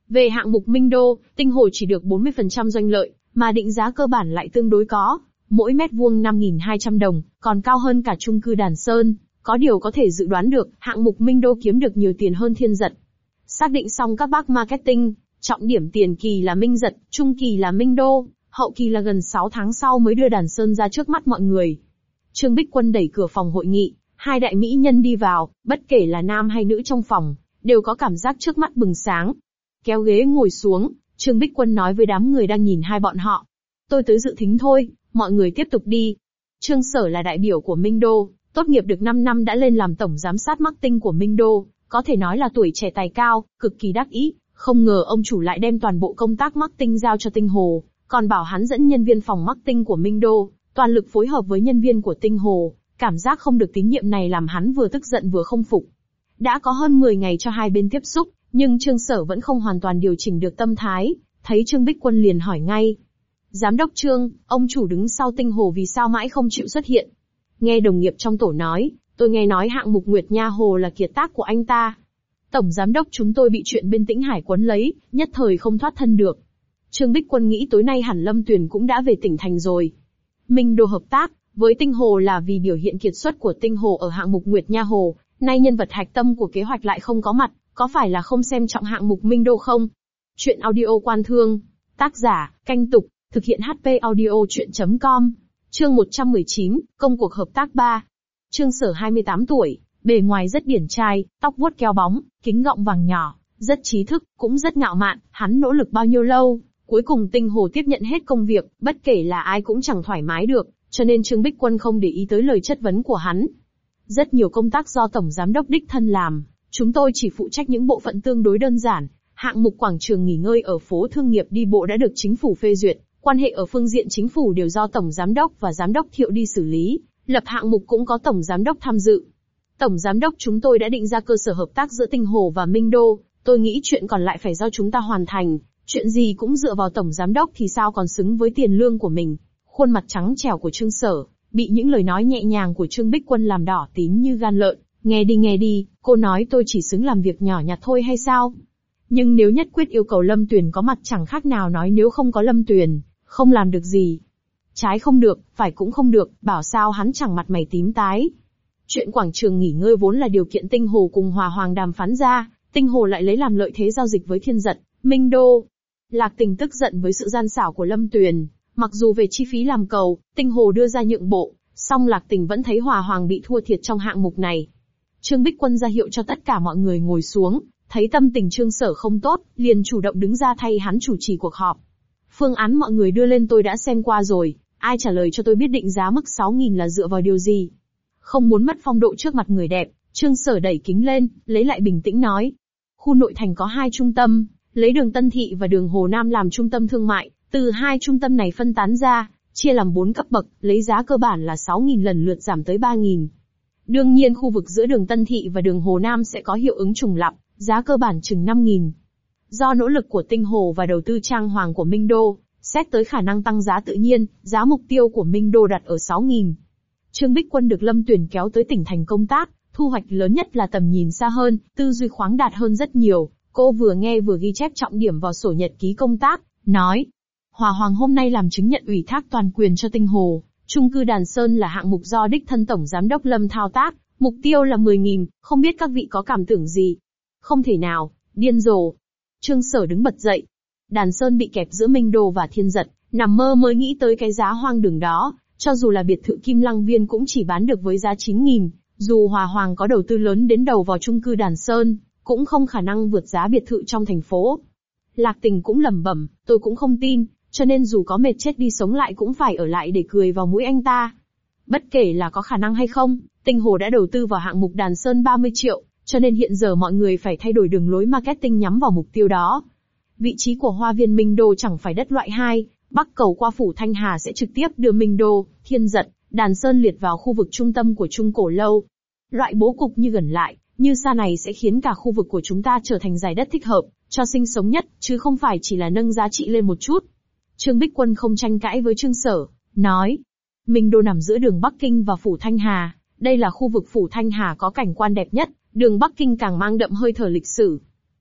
Về hạng mục Minh Đô, Tinh Hồ chỉ được bốn mươi phần trăm doanh lợi, mà định giá cơ bản lại tương đối có, mỗi mét vuông năm nghìn hai trăm đồng, còn cao hơn cả chung cư Đàn Sơn. Có điều có thể dự đoán được, hạng mục Minh Đô kiếm được nhiều tiền hơn Thiên Giật. Xác định xong các bác marketing, trọng điểm tiền kỳ là Minh Giật, trung kỳ là Minh Đô, hậu kỳ là gần sáu tháng sau mới đưa Đàn Sơn ra trước mắt mọi người. Trương Bích Quân đẩy cửa phòng hội nghị, hai đại mỹ nhân đi vào, bất kể là nam hay nữ trong phòng, đều có cảm giác trước mắt bừng sáng. Kéo ghế ngồi xuống, Trương Bích Quân nói với đám người đang nhìn hai bọn họ. Tôi tới dự thính thôi, mọi người tiếp tục đi. Trương Sở là đại biểu của Minh Đô, tốt nghiệp được năm năm đã lên làm tổng giám sát marketing của Minh Đô, có thể nói là tuổi trẻ tài cao, cực kỳ đắc ý. Không ngờ ông chủ lại đem toàn bộ công tác marketing giao cho Tinh Hồ, còn bảo hắn dẫn nhân viên phòng marketing của Minh Đô, toàn lực phối hợp với nhân viên của Tinh Hồ. Cảm giác không được tín nhiệm này làm hắn vừa tức giận vừa không phục. Đã có hơn mười ngày cho hai bên tiếp xúc, nhưng Trương Sở vẫn không hoàn toàn điều chỉnh được tâm thái, thấy Trương Bích Quân liền hỏi ngay. Giám đốc Trương, ông chủ đứng sau Tinh Hồ vì sao mãi không chịu xuất hiện? Nghe đồng nghiệp trong tổ nói, tôi nghe nói hạng mục Nguyệt Nha Hồ là kiệt tác của anh ta. Tổng giám đốc chúng tôi bị chuyện bên Tĩnh Hải quấn lấy, nhất thời không thoát thân được. Trương Bích Quân nghĩ tối nay hẳn Lâm Tuyền cũng đã về tỉnh thành rồi. Minh Đô hợp tác với Tinh Hồ là vì biểu hiện kiệt xuất của Tinh Hồ ở hạng mục Nguyệt Nha Hồ, nay nhân vật hạch tâm của kế hoạch lại không có mặt, có phải là không xem trọng hạng mục Minh Đô không? Chuyện audio Quan Thương, tác giả, Canh Tục, thực hiện hát pê audio chuyện chấm com, chương một trăm mười chín, công cuộc hợp tác ba. Trương Sở hai mươi tám tuổi, bề ngoài rất điển trai, tóc vuốt keo bóng, kính gọng vàng nhỏ, rất trí thức, cũng rất ngạo mạn, hắn nỗ lực bao nhiêu lâu, cuối cùng Tinh Hồ tiếp nhận hết công việc, bất kể là ai cũng chẳng thoải mái được, cho nên Trương Bích Quân không để ý tới lời chất vấn của hắn. Rất nhiều công tác do Tổng Giám đốc đích thân làm, chúng tôi chỉ phụ trách những bộ phận tương đối đơn giản. Hạng mục quảng trường nghỉ ngơi ở phố Thương nghiệp đi bộ đã được chính phủ phê duyệt, quan hệ ở phương diện chính phủ đều do Tổng Giám đốc và Giám đốc Thiệu đi xử lý, lập hạng mục cũng có Tổng Giám đốc tham dự. Tổng Giám đốc chúng tôi đã định ra cơ sở hợp tác giữa Tinh Hồ và Minh Đô, tôi nghĩ chuyện còn lại phải do chúng ta hoàn thành, chuyện gì cũng dựa vào Tổng Giám đốc thì sao còn xứng với tiền lương của mình. Khuôn mặt trắng trẻo của Trương Sở, bị những lời nói nhẹ nhàng của Trương Bích Quân làm đỏ tím như gan lợn. Nghe đi nghe đi, cô nói tôi chỉ xứng làm việc nhỏ nhặt thôi hay sao? Nhưng nếu nhất quyết yêu cầu Lâm Tuyền có mặt chẳng khác nào nói nếu không có Lâm Tuyền, không làm được gì. Trái không được, phải cũng không được, bảo sao hắn chẳng mặt mày tím tái. Chuyện quảng trường nghỉ ngơi vốn là điều kiện Tinh Hồ cùng Hòa Hoàng đàm phán ra, Tinh Hồ lại lấy làm lợi thế giao dịch với Thiên Giật, Minh Đô. Lạc Tình tức giận với sự gian xảo của Lâm Tuyền, mặc dù về chi phí làm cầu, Tinh Hồ đưa ra nhượng bộ, song Lạc Tình vẫn thấy Hòa Hoàng bị thua thiệt trong hạng mục này. Trương Bích Quân ra hiệu cho tất cả mọi người ngồi xuống, thấy tâm tình Trương Sở không tốt, liền chủ động đứng ra thay hắn chủ trì cuộc họp. Phương án mọi người đưa lên tôi đã xem qua rồi, ai trả lời cho tôi biết định giá mức sáu nghìn là dựa vào điều gì? Không muốn mất phong độ trước mặt người đẹp, Trương Sở đẩy kính lên, lấy lại bình tĩnh nói. Khu nội thành có hai trung tâm, lấy đường Tân Thị và đường Hồ Nam làm trung tâm thương mại, từ hai trung tâm này phân tán ra, chia làm bốn cấp bậc, lấy giá cơ bản là sáu nghìn lần lượt giảm tới ba nghìn. Đương nhiên khu vực giữa đường Tân Thị và đường Hồ Nam sẽ có hiệu ứng trùng lặp, giá cơ bản chừng năm nghìn. Do nỗ lực của Tinh Hồ và đầu tư trang hoàng của Minh Đô, xét tới khả năng tăng giá tự nhiên, giá mục tiêu của Minh Đô đặt ở sáu nghìn. Trương Bích Quân được Lâm Tuyền kéo tới tỉnh thành công tác, thu hoạch lớn nhất là tầm nhìn xa hơn, tư duy khoáng đạt hơn rất nhiều. Cô vừa nghe vừa ghi chép trọng điểm vào sổ nhật ký công tác, nói. Hòa Hoàng hôm nay làm chứng nhận ủy thác toàn quyền cho Tinh Hồ, chung cư Đàn Sơn là hạng mục do đích thân Tổng Giám đốc Lâm thao tác, mục tiêu là mười nghìn, không biết các vị có cảm tưởng gì? Không thể nào, điên rồ. Trương Sở đứng bật dậy. Đàn Sơn bị kẹp giữa Minh Đô và Thiên Giật, nằm mơ mới nghĩ tới cái giá hoang đường đó, cho dù là biệt thự Kim Lăng Viên cũng chỉ bán được với giá chín nghìn, dù Hòa Hoàng có đầu tư lớn đến đầu vào chung cư Đàn Sơn, cũng không khả năng vượt giá biệt thự trong thành phố. Lạc Tình cũng lẩm bẩm, tôi cũng không tin, cho nên dù có mệt chết đi sống lại cũng phải ở lại để cười vào mũi anh ta. Bất kể là có khả năng hay không, Tinh Hồ đã đầu tư vào hạng mục Đàn Sơn ba mươi triệu, cho nên hiện giờ mọi người phải thay đổi đường lối marketing nhắm vào mục tiêu đó. Vị trí của Hoa viên Minh Đô chẳng phải đất loại hai, bắc cầu qua phủ Thanh Hà sẽ trực tiếp đưa Minh Đô, Thiên Giật, Đàn Sơn liệt vào khu vực trung tâm của Trung Cổ Lâu. Loại bố cục như gần lại, như xa này sẽ khiến cả khu vực của chúng ta trở thành dải đất thích hợp cho sinh sống nhất, chứ không phải chỉ là nâng giá trị lên một chút. Trương Bích Quân không tranh cãi với Trương Sở, nói. Minh Đô nằm giữa đường Bắc Kinh và phủ Thanh Hà, đây là khu vực phủ Thanh Hà có cảnh quan đẹp nhất, đường Bắc Kinh càng mang đậm hơi thở lịch sử.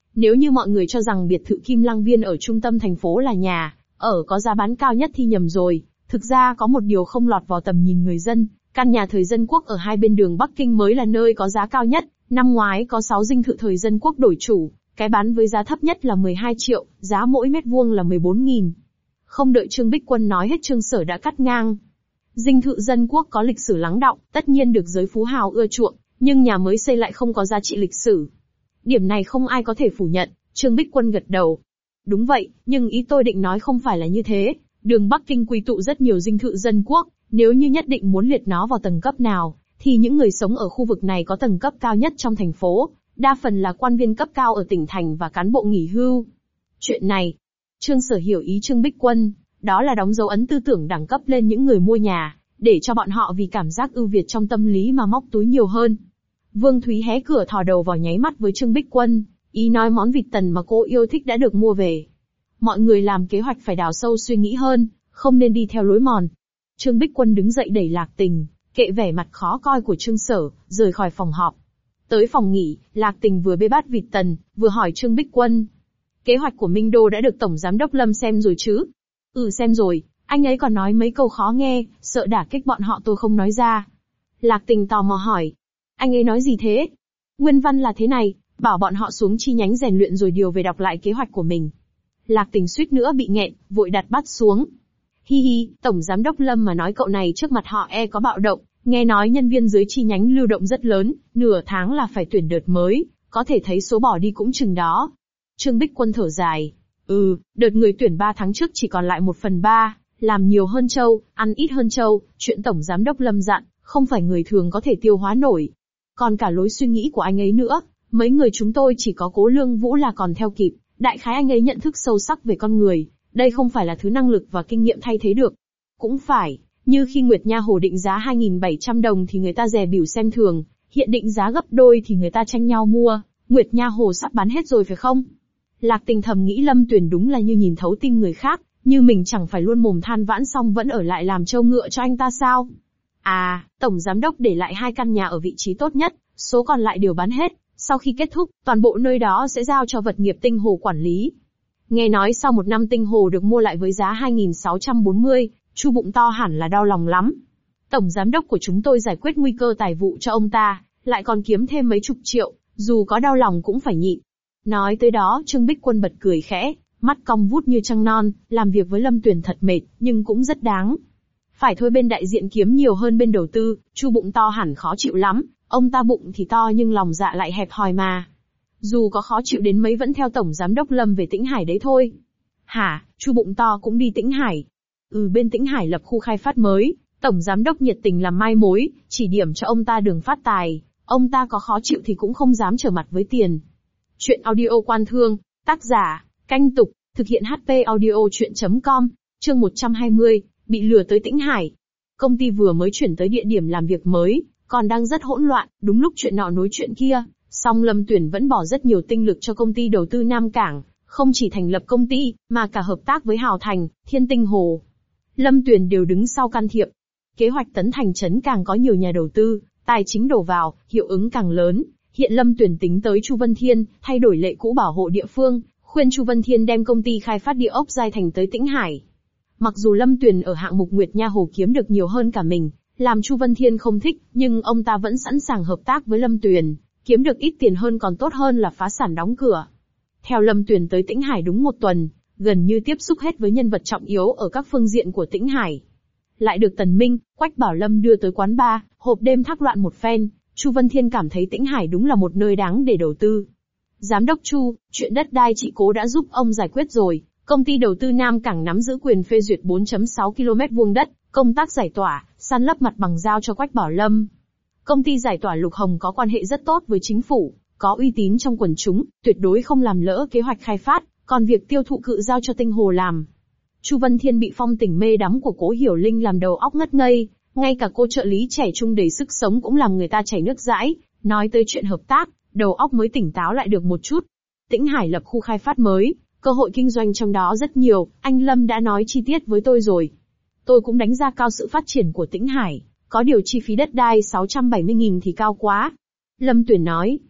Nếu như mọi người cho rằng biệt thự Kim Lăng Viên ở trung tâm thành phố là nhà ở có giá bán cao nhất thì nhầm rồi. Thực ra có một điều không lọt vào tầm nhìn người dân, căn nhà thời Dân Quốc ở hai bên đường Bắc Kinh mới là nơi có giá cao nhất. Năm ngoái có sáu dinh thự thời Dân Quốc đổi chủ, cái bán với giá thấp nhất là mười hai triệu, giá mỗi mét vuông là mười bốn nghìn. Không đợi Trương Bích Quân nói hết, Trương Sở đã cắt ngang. Dinh thự Dân Quốc có lịch sử lắng đọng, tất nhiên được giới phú hào ưa chuộng, nhưng nhà mới xây lại không có giá trị lịch sử. Điểm này không ai có thể phủ nhận. Trương Bích Quân gật đầu. Đúng vậy, nhưng ý tôi định nói không phải là như thế. Đường Bắc Kinh quy tụ rất nhiều dinh thự Dân Quốc, nếu như nhất định muốn liệt nó vào tầng cấp nào, thì những người sống ở khu vực này có tầng cấp cao nhất trong thành phố, đa phần là quan viên cấp cao ở tỉnh thành và cán bộ nghỉ hưu. Chuyện này, Trương Sở hiểu ý Trương Bích Quân, đó là đóng dấu ấn tư tưởng đẳng cấp lên những người mua nhà, để cho bọn họ vì cảm giác ưu việt trong tâm lý mà móc túi nhiều hơn. Vương Thúy hé cửa thò đầu vào nháy mắt với Trương Bích Quân, ý nói món vịt tần mà cô yêu thích đã được mua về. Mọi người làm kế hoạch phải đào sâu suy nghĩ hơn, không nên đi theo lối mòn. Trương Bích Quân đứng dậy đẩy Lạc Tình, kệ vẻ mặt khó coi của Trương Sở, rời khỏi phòng họp. Tới phòng nghỉ, Lạc Tình vừa bê bát vịt tần, vừa hỏi Trương Bích Quân. Kế hoạch của Minh Đô đã được Tổng Giám đốc Lâm xem rồi chứ? Ừ, xem rồi, anh ấy còn nói mấy câu khó nghe, sợ đả kích bọn họ tôi không nói ra. Lạc Tình tò mò hỏi. Anh ấy nói gì thế? Nguyên văn là thế này, bảo bọn họ xuống chi nhánh rèn luyện rồi điều về đọc lại kế hoạch của mình. Lạc Tình suýt nữa bị nghẹn, vội đặt bát xuống. Hi hi, Tổng Giám đốc Lâm mà nói cậu này trước mặt họ e có bạo động, nghe nói nhân viên dưới chi nhánh lưu động rất lớn, nửa tháng là phải tuyển đợt mới, có thể thấy số bỏ đi cũng chừng đó. Trương Bích Quân thở dài. Ừ, đợt người tuyển ba tháng trước chỉ còn lại một phần ba, làm nhiều hơn trâu, ăn ít hơn trâu, chuyện Tổng Giám đốc Lâm dặn, không phải người thường có thể tiêu hóa nổi. Còn cả lối suy nghĩ của anh ấy nữa, mấy người chúng tôi chỉ có Cố Lương Vũ là còn theo kịp, đại khái anh ấy nhận thức sâu sắc về con người, đây không phải là thứ năng lực và kinh nghiệm thay thế được. Cũng phải, như khi Nguyệt Nha Hồ định giá hai nghìn bảy trăm đồng thì người ta dè bỉu xem thường, hiện định giá gấp đôi thì người ta tranh nhau mua, Nguyệt Nha Hồ sắp bán hết rồi phải không? Lạc Tình thầm nghĩ Lâm Tuyền đúng là như nhìn thấu tim người khác, như mình chẳng phải luôn mồm than vãn xong vẫn ở lại làm trâu ngựa cho anh ta sao? À, Tổng Giám đốc để lại hai căn nhà ở vị trí tốt nhất, số còn lại đều bán hết, sau khi kết thúc, toàn bộ nơi đó sẽ giao cho vật nghiệp Tinh Hồ quản lý. Nghe nói sau một năm Tinh Hồ được mua lại với giá hai nghìn sáu trăm bốn mươi, Chu Bụng To hẳn là đau lòng lắm. Tổng Giám đốc của chúng tôi giải quyết nguy cơ tài vụ cho ông ta, lại còn kiếm thêm mấy chục triệu, dù có đau lòng cũng phải nhịn. Nói tới đó Trương Bích Quân bật cười khẽ, mắt cong vút như trăng non, làm việc với Lâm Tuyền thật mệt, nhưng cũng rất đáng. Phải thôi bên đại diện kiếm nhiều hơn bên đầu tư, Chu Bụng To hẳn khó chịu lắm, ông ta bụng thì to nhưng lòng dạ lại hẹp hòi mà. Dù có khó chịu đến mấy vẫn theo Tổng Giám đốc Lâm về Tĩnh Hải đấy thôi. Hả, Chu Bụng To cũng đi Tĩnh Hải? Ừ, bên Tĩnh Hải lập khu khai phát mới, Tổng Giám đốc nhiệt tình làm mai mối, chỉ điểm cho ông ta đường phát tài, ông ta có khó chịu thì cũng không dám trở mặt với tiền. Chuyện audio Quan Thương, tác giả, Canh Tục, thực hiện hát pê audio chuyện chấm com, chương một trăm hai mươi, bị lừa tới Tĩnh Hải. Công ty vừa mới chuyển tới địa điểm làm việc mới, còn đang rất hỗn loạn, đúng lúc chuyện nọ nối chuyện kia, song Lâm Tuyển vẫn bỏ rất nhiều tinh lực cho công ty đầu tư Nam Cảng, không chỉ thành lập công ty, mà cả hợp tác với Hào Thành, Thiên Tinh Hồ. Lâm Tuyển đều đứng sau can thiệp. Kế hoạch tấn thành trấn càng có nhiều nhà đầu tư, tài chính đổ vào, hiệu ứng càng lớn. Hiện Lâm Tuyển tính tới Chu Vân Thiên, thay đổi lệ cũ bảo hộ địa phương, khuyên Chu Vân Thiên đem công ty khai phát địa ốc Giai Thành tới Tĩnh Hải. Mặc dù Lâm Tuyển ở hạng mục Nguyệt Nha Hồ kiếm được nhiều hơn cả mình, làm Chu Vân Thiên không thích, nhưng ông ta vẫn sẵn sàng hợp tác với Lâm Tuyển, kiếm được ít tiền hơn còn tốt hơn là phá sản đóng cửa. Theo Lâm Tuyển tới Tĩnh Hải đúng một tuần, gần như tiếp xúc hết với nhân vật trọng yếu ở các phương diện của Tĩnh Hải. Lại được Tần Minh, Quách Bảo Lâm đưa tới quán bar, hộp đêm thác loạn một phen, Chu Vân Thiên cảm thấy Tĩnh Hải đúng là một nơi đáng để đầu tư. Giám đốc Chu, chuyện đất đai chị Cố đã giúp ông giải quyết rồi, công ty đầu tư Nam Cảng nắm giữ quyền phê duyệt bốn phẩy sáu ki lô mét vuông đất, công tác giải tỏa, san lấp mặt bằng giao cho Quách Bảo Lâm. Công ty giải tỏa Lục Hồng có quan hệ rất tốt với chính phủ, có uy tín trong quần chúng, tuyệt đối không làm lỡ kế hoạch khai phát, còn việc tiêu thụ cự giao cho Tinh Hồ làm. Chu Vân Thiên bị phong tình mê đắm của Cố Hiểu Linh làm đầu óc ngất ngây, ngay cả cô trợ lý trẻ trung đầy sức sống cũng làm người ta chảy nước dãi, nói tới chuyện hợp tác, đầu óc mới tỉnh táo lại được một chút. Tĩnh Hải lập khu khai phát mới, cơ hội kinh doanh trong đó rất nhiều, anh Lâm đã nói chi tiết với tôi rồi. Tôi cũng đánh giá cao sự phát triển của Tĩnh Hải, có điều chi phí đất đai sáu trăm bảy mươi nghìn thì cao quá. Lâm Tuyển nói.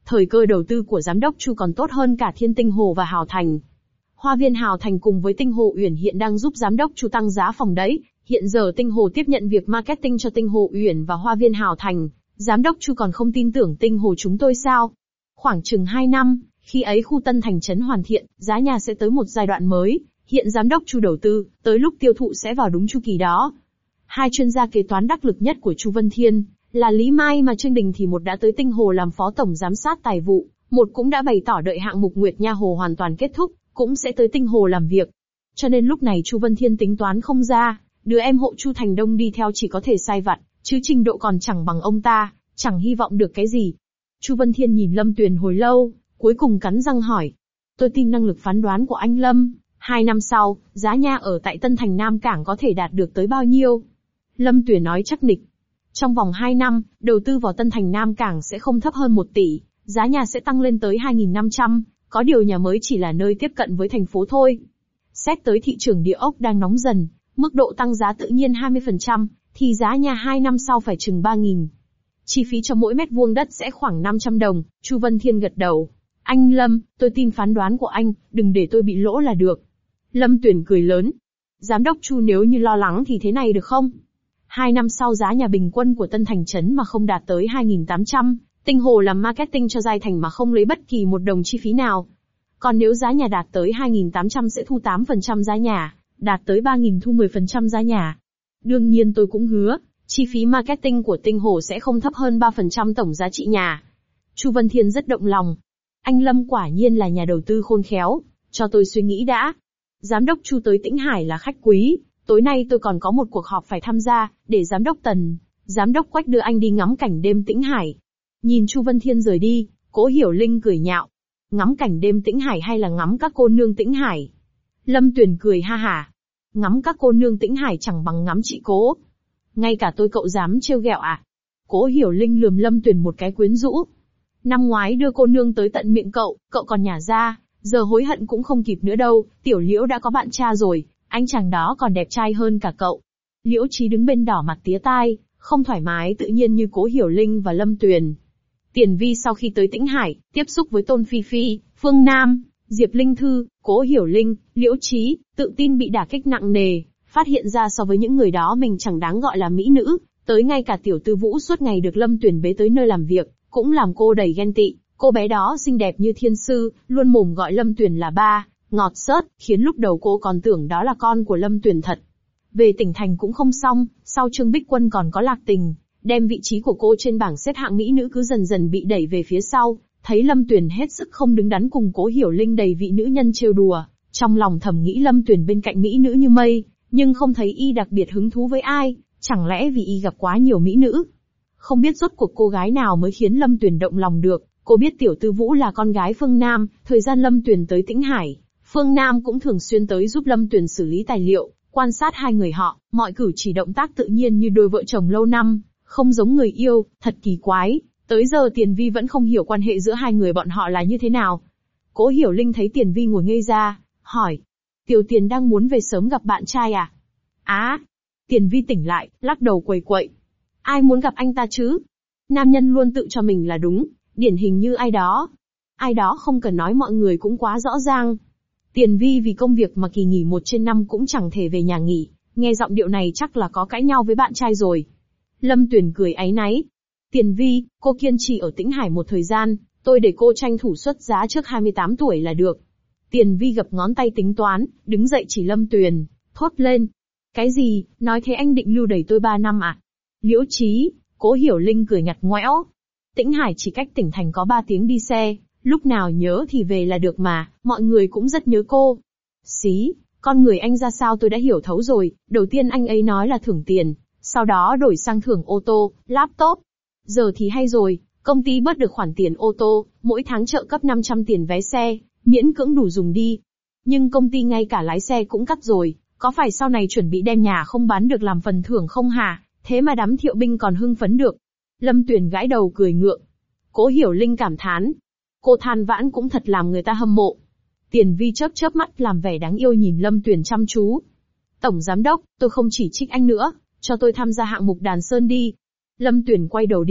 Thời cơ đầu tư của giám đốc Chu còn tốt hơn cả Thiên Tinh Hồ và Hào Thành. Hoa viên Hào Thành cùng với Tinh Hồ Uyển hiện đang giúp giám đốc Chu tăng giá phòng đấy. Hiện giờ Tinh Hồ tiếp nhận việc marketing cho Tinh Hồ Uyển và Hoa viên Hào Thành. Giám đốc Chu còn không tin tưởng Tinh Hồ chúng tôi sao? Khoảng chừng hai năm, khi ấy khu Tân Thành Trấn hoàn thiện, giá nhà sẽ tới một giai đoạn mới. Hiện giám đốc Chu đầu tư, tới lúc tiêu thụ sẽ vào đúng chu kỳ đó. Hai chuyên gia kế toán đắc lực nhất của Chu Vân Thiên là Lý Mai mà Trương Đình thì một đã tới Tinh Hồ làm phó tổng giám sát tài vụ, một cũng đã bày tỏ đợi hạng mục Nguyệt Nha Hồ hoàn toàn kết thúc, cũng sẽ tới Tinh Hồ làm việc. Cho nên lúc này Chu Vân Thiên tính toán không ra, đứa em hộ Chu Thành Đông đi theo chỉ có thể sai vặt, chứ trình độ còn chẳng bằng ông ta, chẳng hy vọng được cái gì. Chu Vân Thiên nhìn Lâm Tuyền hồi lâu, cuối cùng cắn răng hỏi. Tôi tin năng lực phán đoán của anh Lâm, hai năm sau, giá nhà ở tại Tân Thành Nam Cảng có thể đạt được tới bao nhiêu? Lâm Tuyền nói chắc nịch. Trong vòng hai năm, đầu tư vào Tân Thành Nam Cảng sẽ không thấp hơn một tỷ, giá nhà sẽ tăng lên tới hai nghìn năm trăm, có điều nhà mới chỉ là nơi tiếp cận với thành phố thôi. Xét tới thị trường địa ốc đang nóng dần, mức độ tăng giá tự nhiên hai mươi phần trăm, thì giá nhà hai năm sau phải chừng ba nghìn. Chi phí cho mỗi mét vuông đất sẽ khoảng năm trăm đồng, Chu Vân Thiên gật đầu. Anh Lâm, tôi tin phán đoán của anh, đừng để tôi bị lỗ là được. Lâm Tuyền cười lớn. Giám đốc Chu nếu như lo lắng thì thế này được không? Hai năm sau giá nhà bình quân của Tân Thành Trấn mà không đạt tới hai nghìn tám trăm, Tinh Hồ làm marketing cho Giai Thành mà không lấy bất kỳ một đồng chi phí nào. Còn nếu giá nhà đạt tới hai nghìn tám trăm sẽ thu tám phần trăm giá nhà, đạt tới ba nghìn thu mười phần trăm giá nhà. Đương nhiên tôi cũng hứa, chi phí marketing của Tinh Hồ sẽ không thấp hơn ba phần trăm tổng giá trị nhà. Chu Vân Thiên rất động lòng. Anh Lâm quả nhiên là nhà đầu tư khôn khéo, cho tôi suy nghĩ đã. Giám đốc Chu tới Tĩnh Hải là khách quý, tối nay tôi còn có một cuộc họp phải tham gia, để giám đốc Tần, giám đốc Quách đưa anh đi ngắm cảnh đêm Tĩnh Hải. Nhìn Chu Vân Thiên rời đi, Cố Hiểu Linh cười nhạo. Ngắm cảnh đêm Tĩnh Hải hay là ngắm các cô nương Tĩnh Hải? Lâm Tuyền cười ha hả. Ngắm các cô nương Tĩnh Hải chẳng bằng ngắm chị Cố. Ngay cả tôi cậu dám trêu ghẹo à? Cố Hiểu Linh lườm Lâm Tuyền một cái quyến rũ. Năm ngoái đưa cô nương tới tận miệng cậu, cậu còn nhả ra, giờ hối hận cũng không kịp nữa đâu, Tiểu Liễu đã có bạn trai rồi, anh chàng đó còn đẹp trai hơn cả cậu. Liễu Chí đứng bên đỏ mặt tía tai, không thoải mái tự nhiên như Cố Hiểu Linh và Lâm Tuyền. Tiền Vi sau khi tới Tĩnh Hải, tiếp xúc với Tôn Phi Phi, Phương Nam, Diệp Linh Thư, Cố Hiểu Linh, Liễu Chí, tự tin bị đả kích nặng nề, phát hiện ra so với những người đó mình chẳng đáng gọi là mỹ nữ, tới ngay cả Tiểu Tư Vũ suốt ngày được Lâm Tuyền bế tới nơi làm việc, cũng làm cô đầy ghen tị. Cô bé đó xinh đẹp như thiên sư, luôn mồm gọi Lâm Tuyền là ba, ngọt xớt, khiến lúc đầu cô còn tưởng đó là con của Lâm Tuyền thật. Về tỉnh thành cũng không xong, sau Trương Bích Quân còn có Lạc Tình, đem vị trí của cô trên bảng xếp hạng mỹ nữ cứ dần dần bị đẩy về phía sau, thấy Lâm Tuyền hết sức không đứng đắn cùng Cố Hiểu Linh đầy vị nữ nhân trêu đùa, trong lòng thầm nghĩ Lâm Tuyền bên cạnh mỹ nữ như mây, nhưng không thấy y đặc biệt hứng thú với ai, chẳng lẽ vì y gặp quá nhiều mỹ nữ? Không biết rốt cuộc cô gái nào mới khiến Lâm Tuyền động lòng được. Cô biết Tiểu Tư Vũ là con gái Phương Nam, thời gian Lâm Tuyền tới Tĩnh Hải, Phương Nam cũng thường xuyên tới giúp Lâm Tuyền xử lý tài liệu, quan sát hai người họ, mọi cử chỉ động tác tự nhiên như đôi vợ chồng lâu năm, không giống người yêu, thật kỳ quái. Tới giờ Tiền Vi vẫn không hiểu quan hệ giữa hai người bọn họ là như thế nào. Cố Hiểu Linh thấy Tiền Vi ngồi ngây ra, hỏi: Tiểu Tiền đang muốn về sớm gặp bạn trai à? Á! Tiền Vi tỉnh lại, lắc đầu quầy quậy. Ai muốn gặp anh ta chứ? Nam nhân luôn tự cho mình là đúng. Điển hình như ai đó. Ai đó không cần nói mọi người cũng quá rõ ràng. Tiền Vi vì công việc mà kỳ nghỉ một trên năm cũng chẳng thể về nhà nghỉ, nghe giọng điệu này chắc là có cãi nhau với bạn trai rồi. Lâm Tuyền cười áy náy. Tiền Vi, cô kiên trì ở Tĩnh Hải một thời gian, tôi để cô tranh thủ xuất giá trước hai mươi tám tuổi là được. Tiền Vi gập ngón tay tính toán, đứng dậy chỉ Lâm Tuyền, thốt lên. Cái gì, nói thế anh định lưu đày tôi ba năm à? Liễu Chí, Cố Hiểu Linh cười ngặt ngoẽo. Tĩnh Hải chỉ cách tỉnh thành có ba tiếng đi xe, lúc nào nhớ thì về là được mà, mọi người cũng rất nhớ cô. Xí, con người anh ra sao tôi đã hiểu thấu rồi, đầu tiên anh ấy nói là thưởng tiền, sau đó đổi sang thưởng ô tô, laptop. Giờ thì hay rồi, công ty bớt được khoản tiền ô tô, mỗi tháng trợ cấp năm trăm tiền vé xe, miễn cưỡng đủ dùng đi. Nhưng công ty ngay cả lái xe cũng cắt rồi, có phải sau này chuẩn bị đem nhà không bán được làm phần thưởng không hả? Thế mà đám Thiệu Binh còn hưng phấn được. Lâm Tuyền gãi đầu cười ngượng. Cố Hiểu Linh cảm thán. Cô than vãn cũng thật làm người ta hâm mộ. Tiền Vi chớp chớp mắt làm vẻ đáng yêu nhìn Lâm Tuyền chăm chú. Tổng giám đốc, tôi không chỉ trích anh nữa, cho tôi tham gia hạng mục Đàn Sơn đi. Lâm Tuyền quay đầu đi,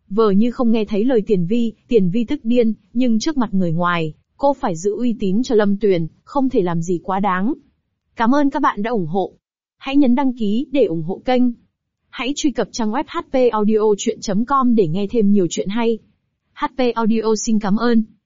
Vờ như không nghe thấy lời Tiền Vi, Tiền Vi tức điên, nhưng trước mặt người ngoài, cô phải giữ uy tín cho Lâm Tuyền, không thể làm gì quá đáng. Cảm ơn các bạn đã ủng hộ. Hãy nhấn đăng ký để ủng hộ kênh. Hãy truy cập trang web h p audio chuyện chấm com để nghe thêm nhiều chuyện hay. hát pê Audio xin cảm ơn.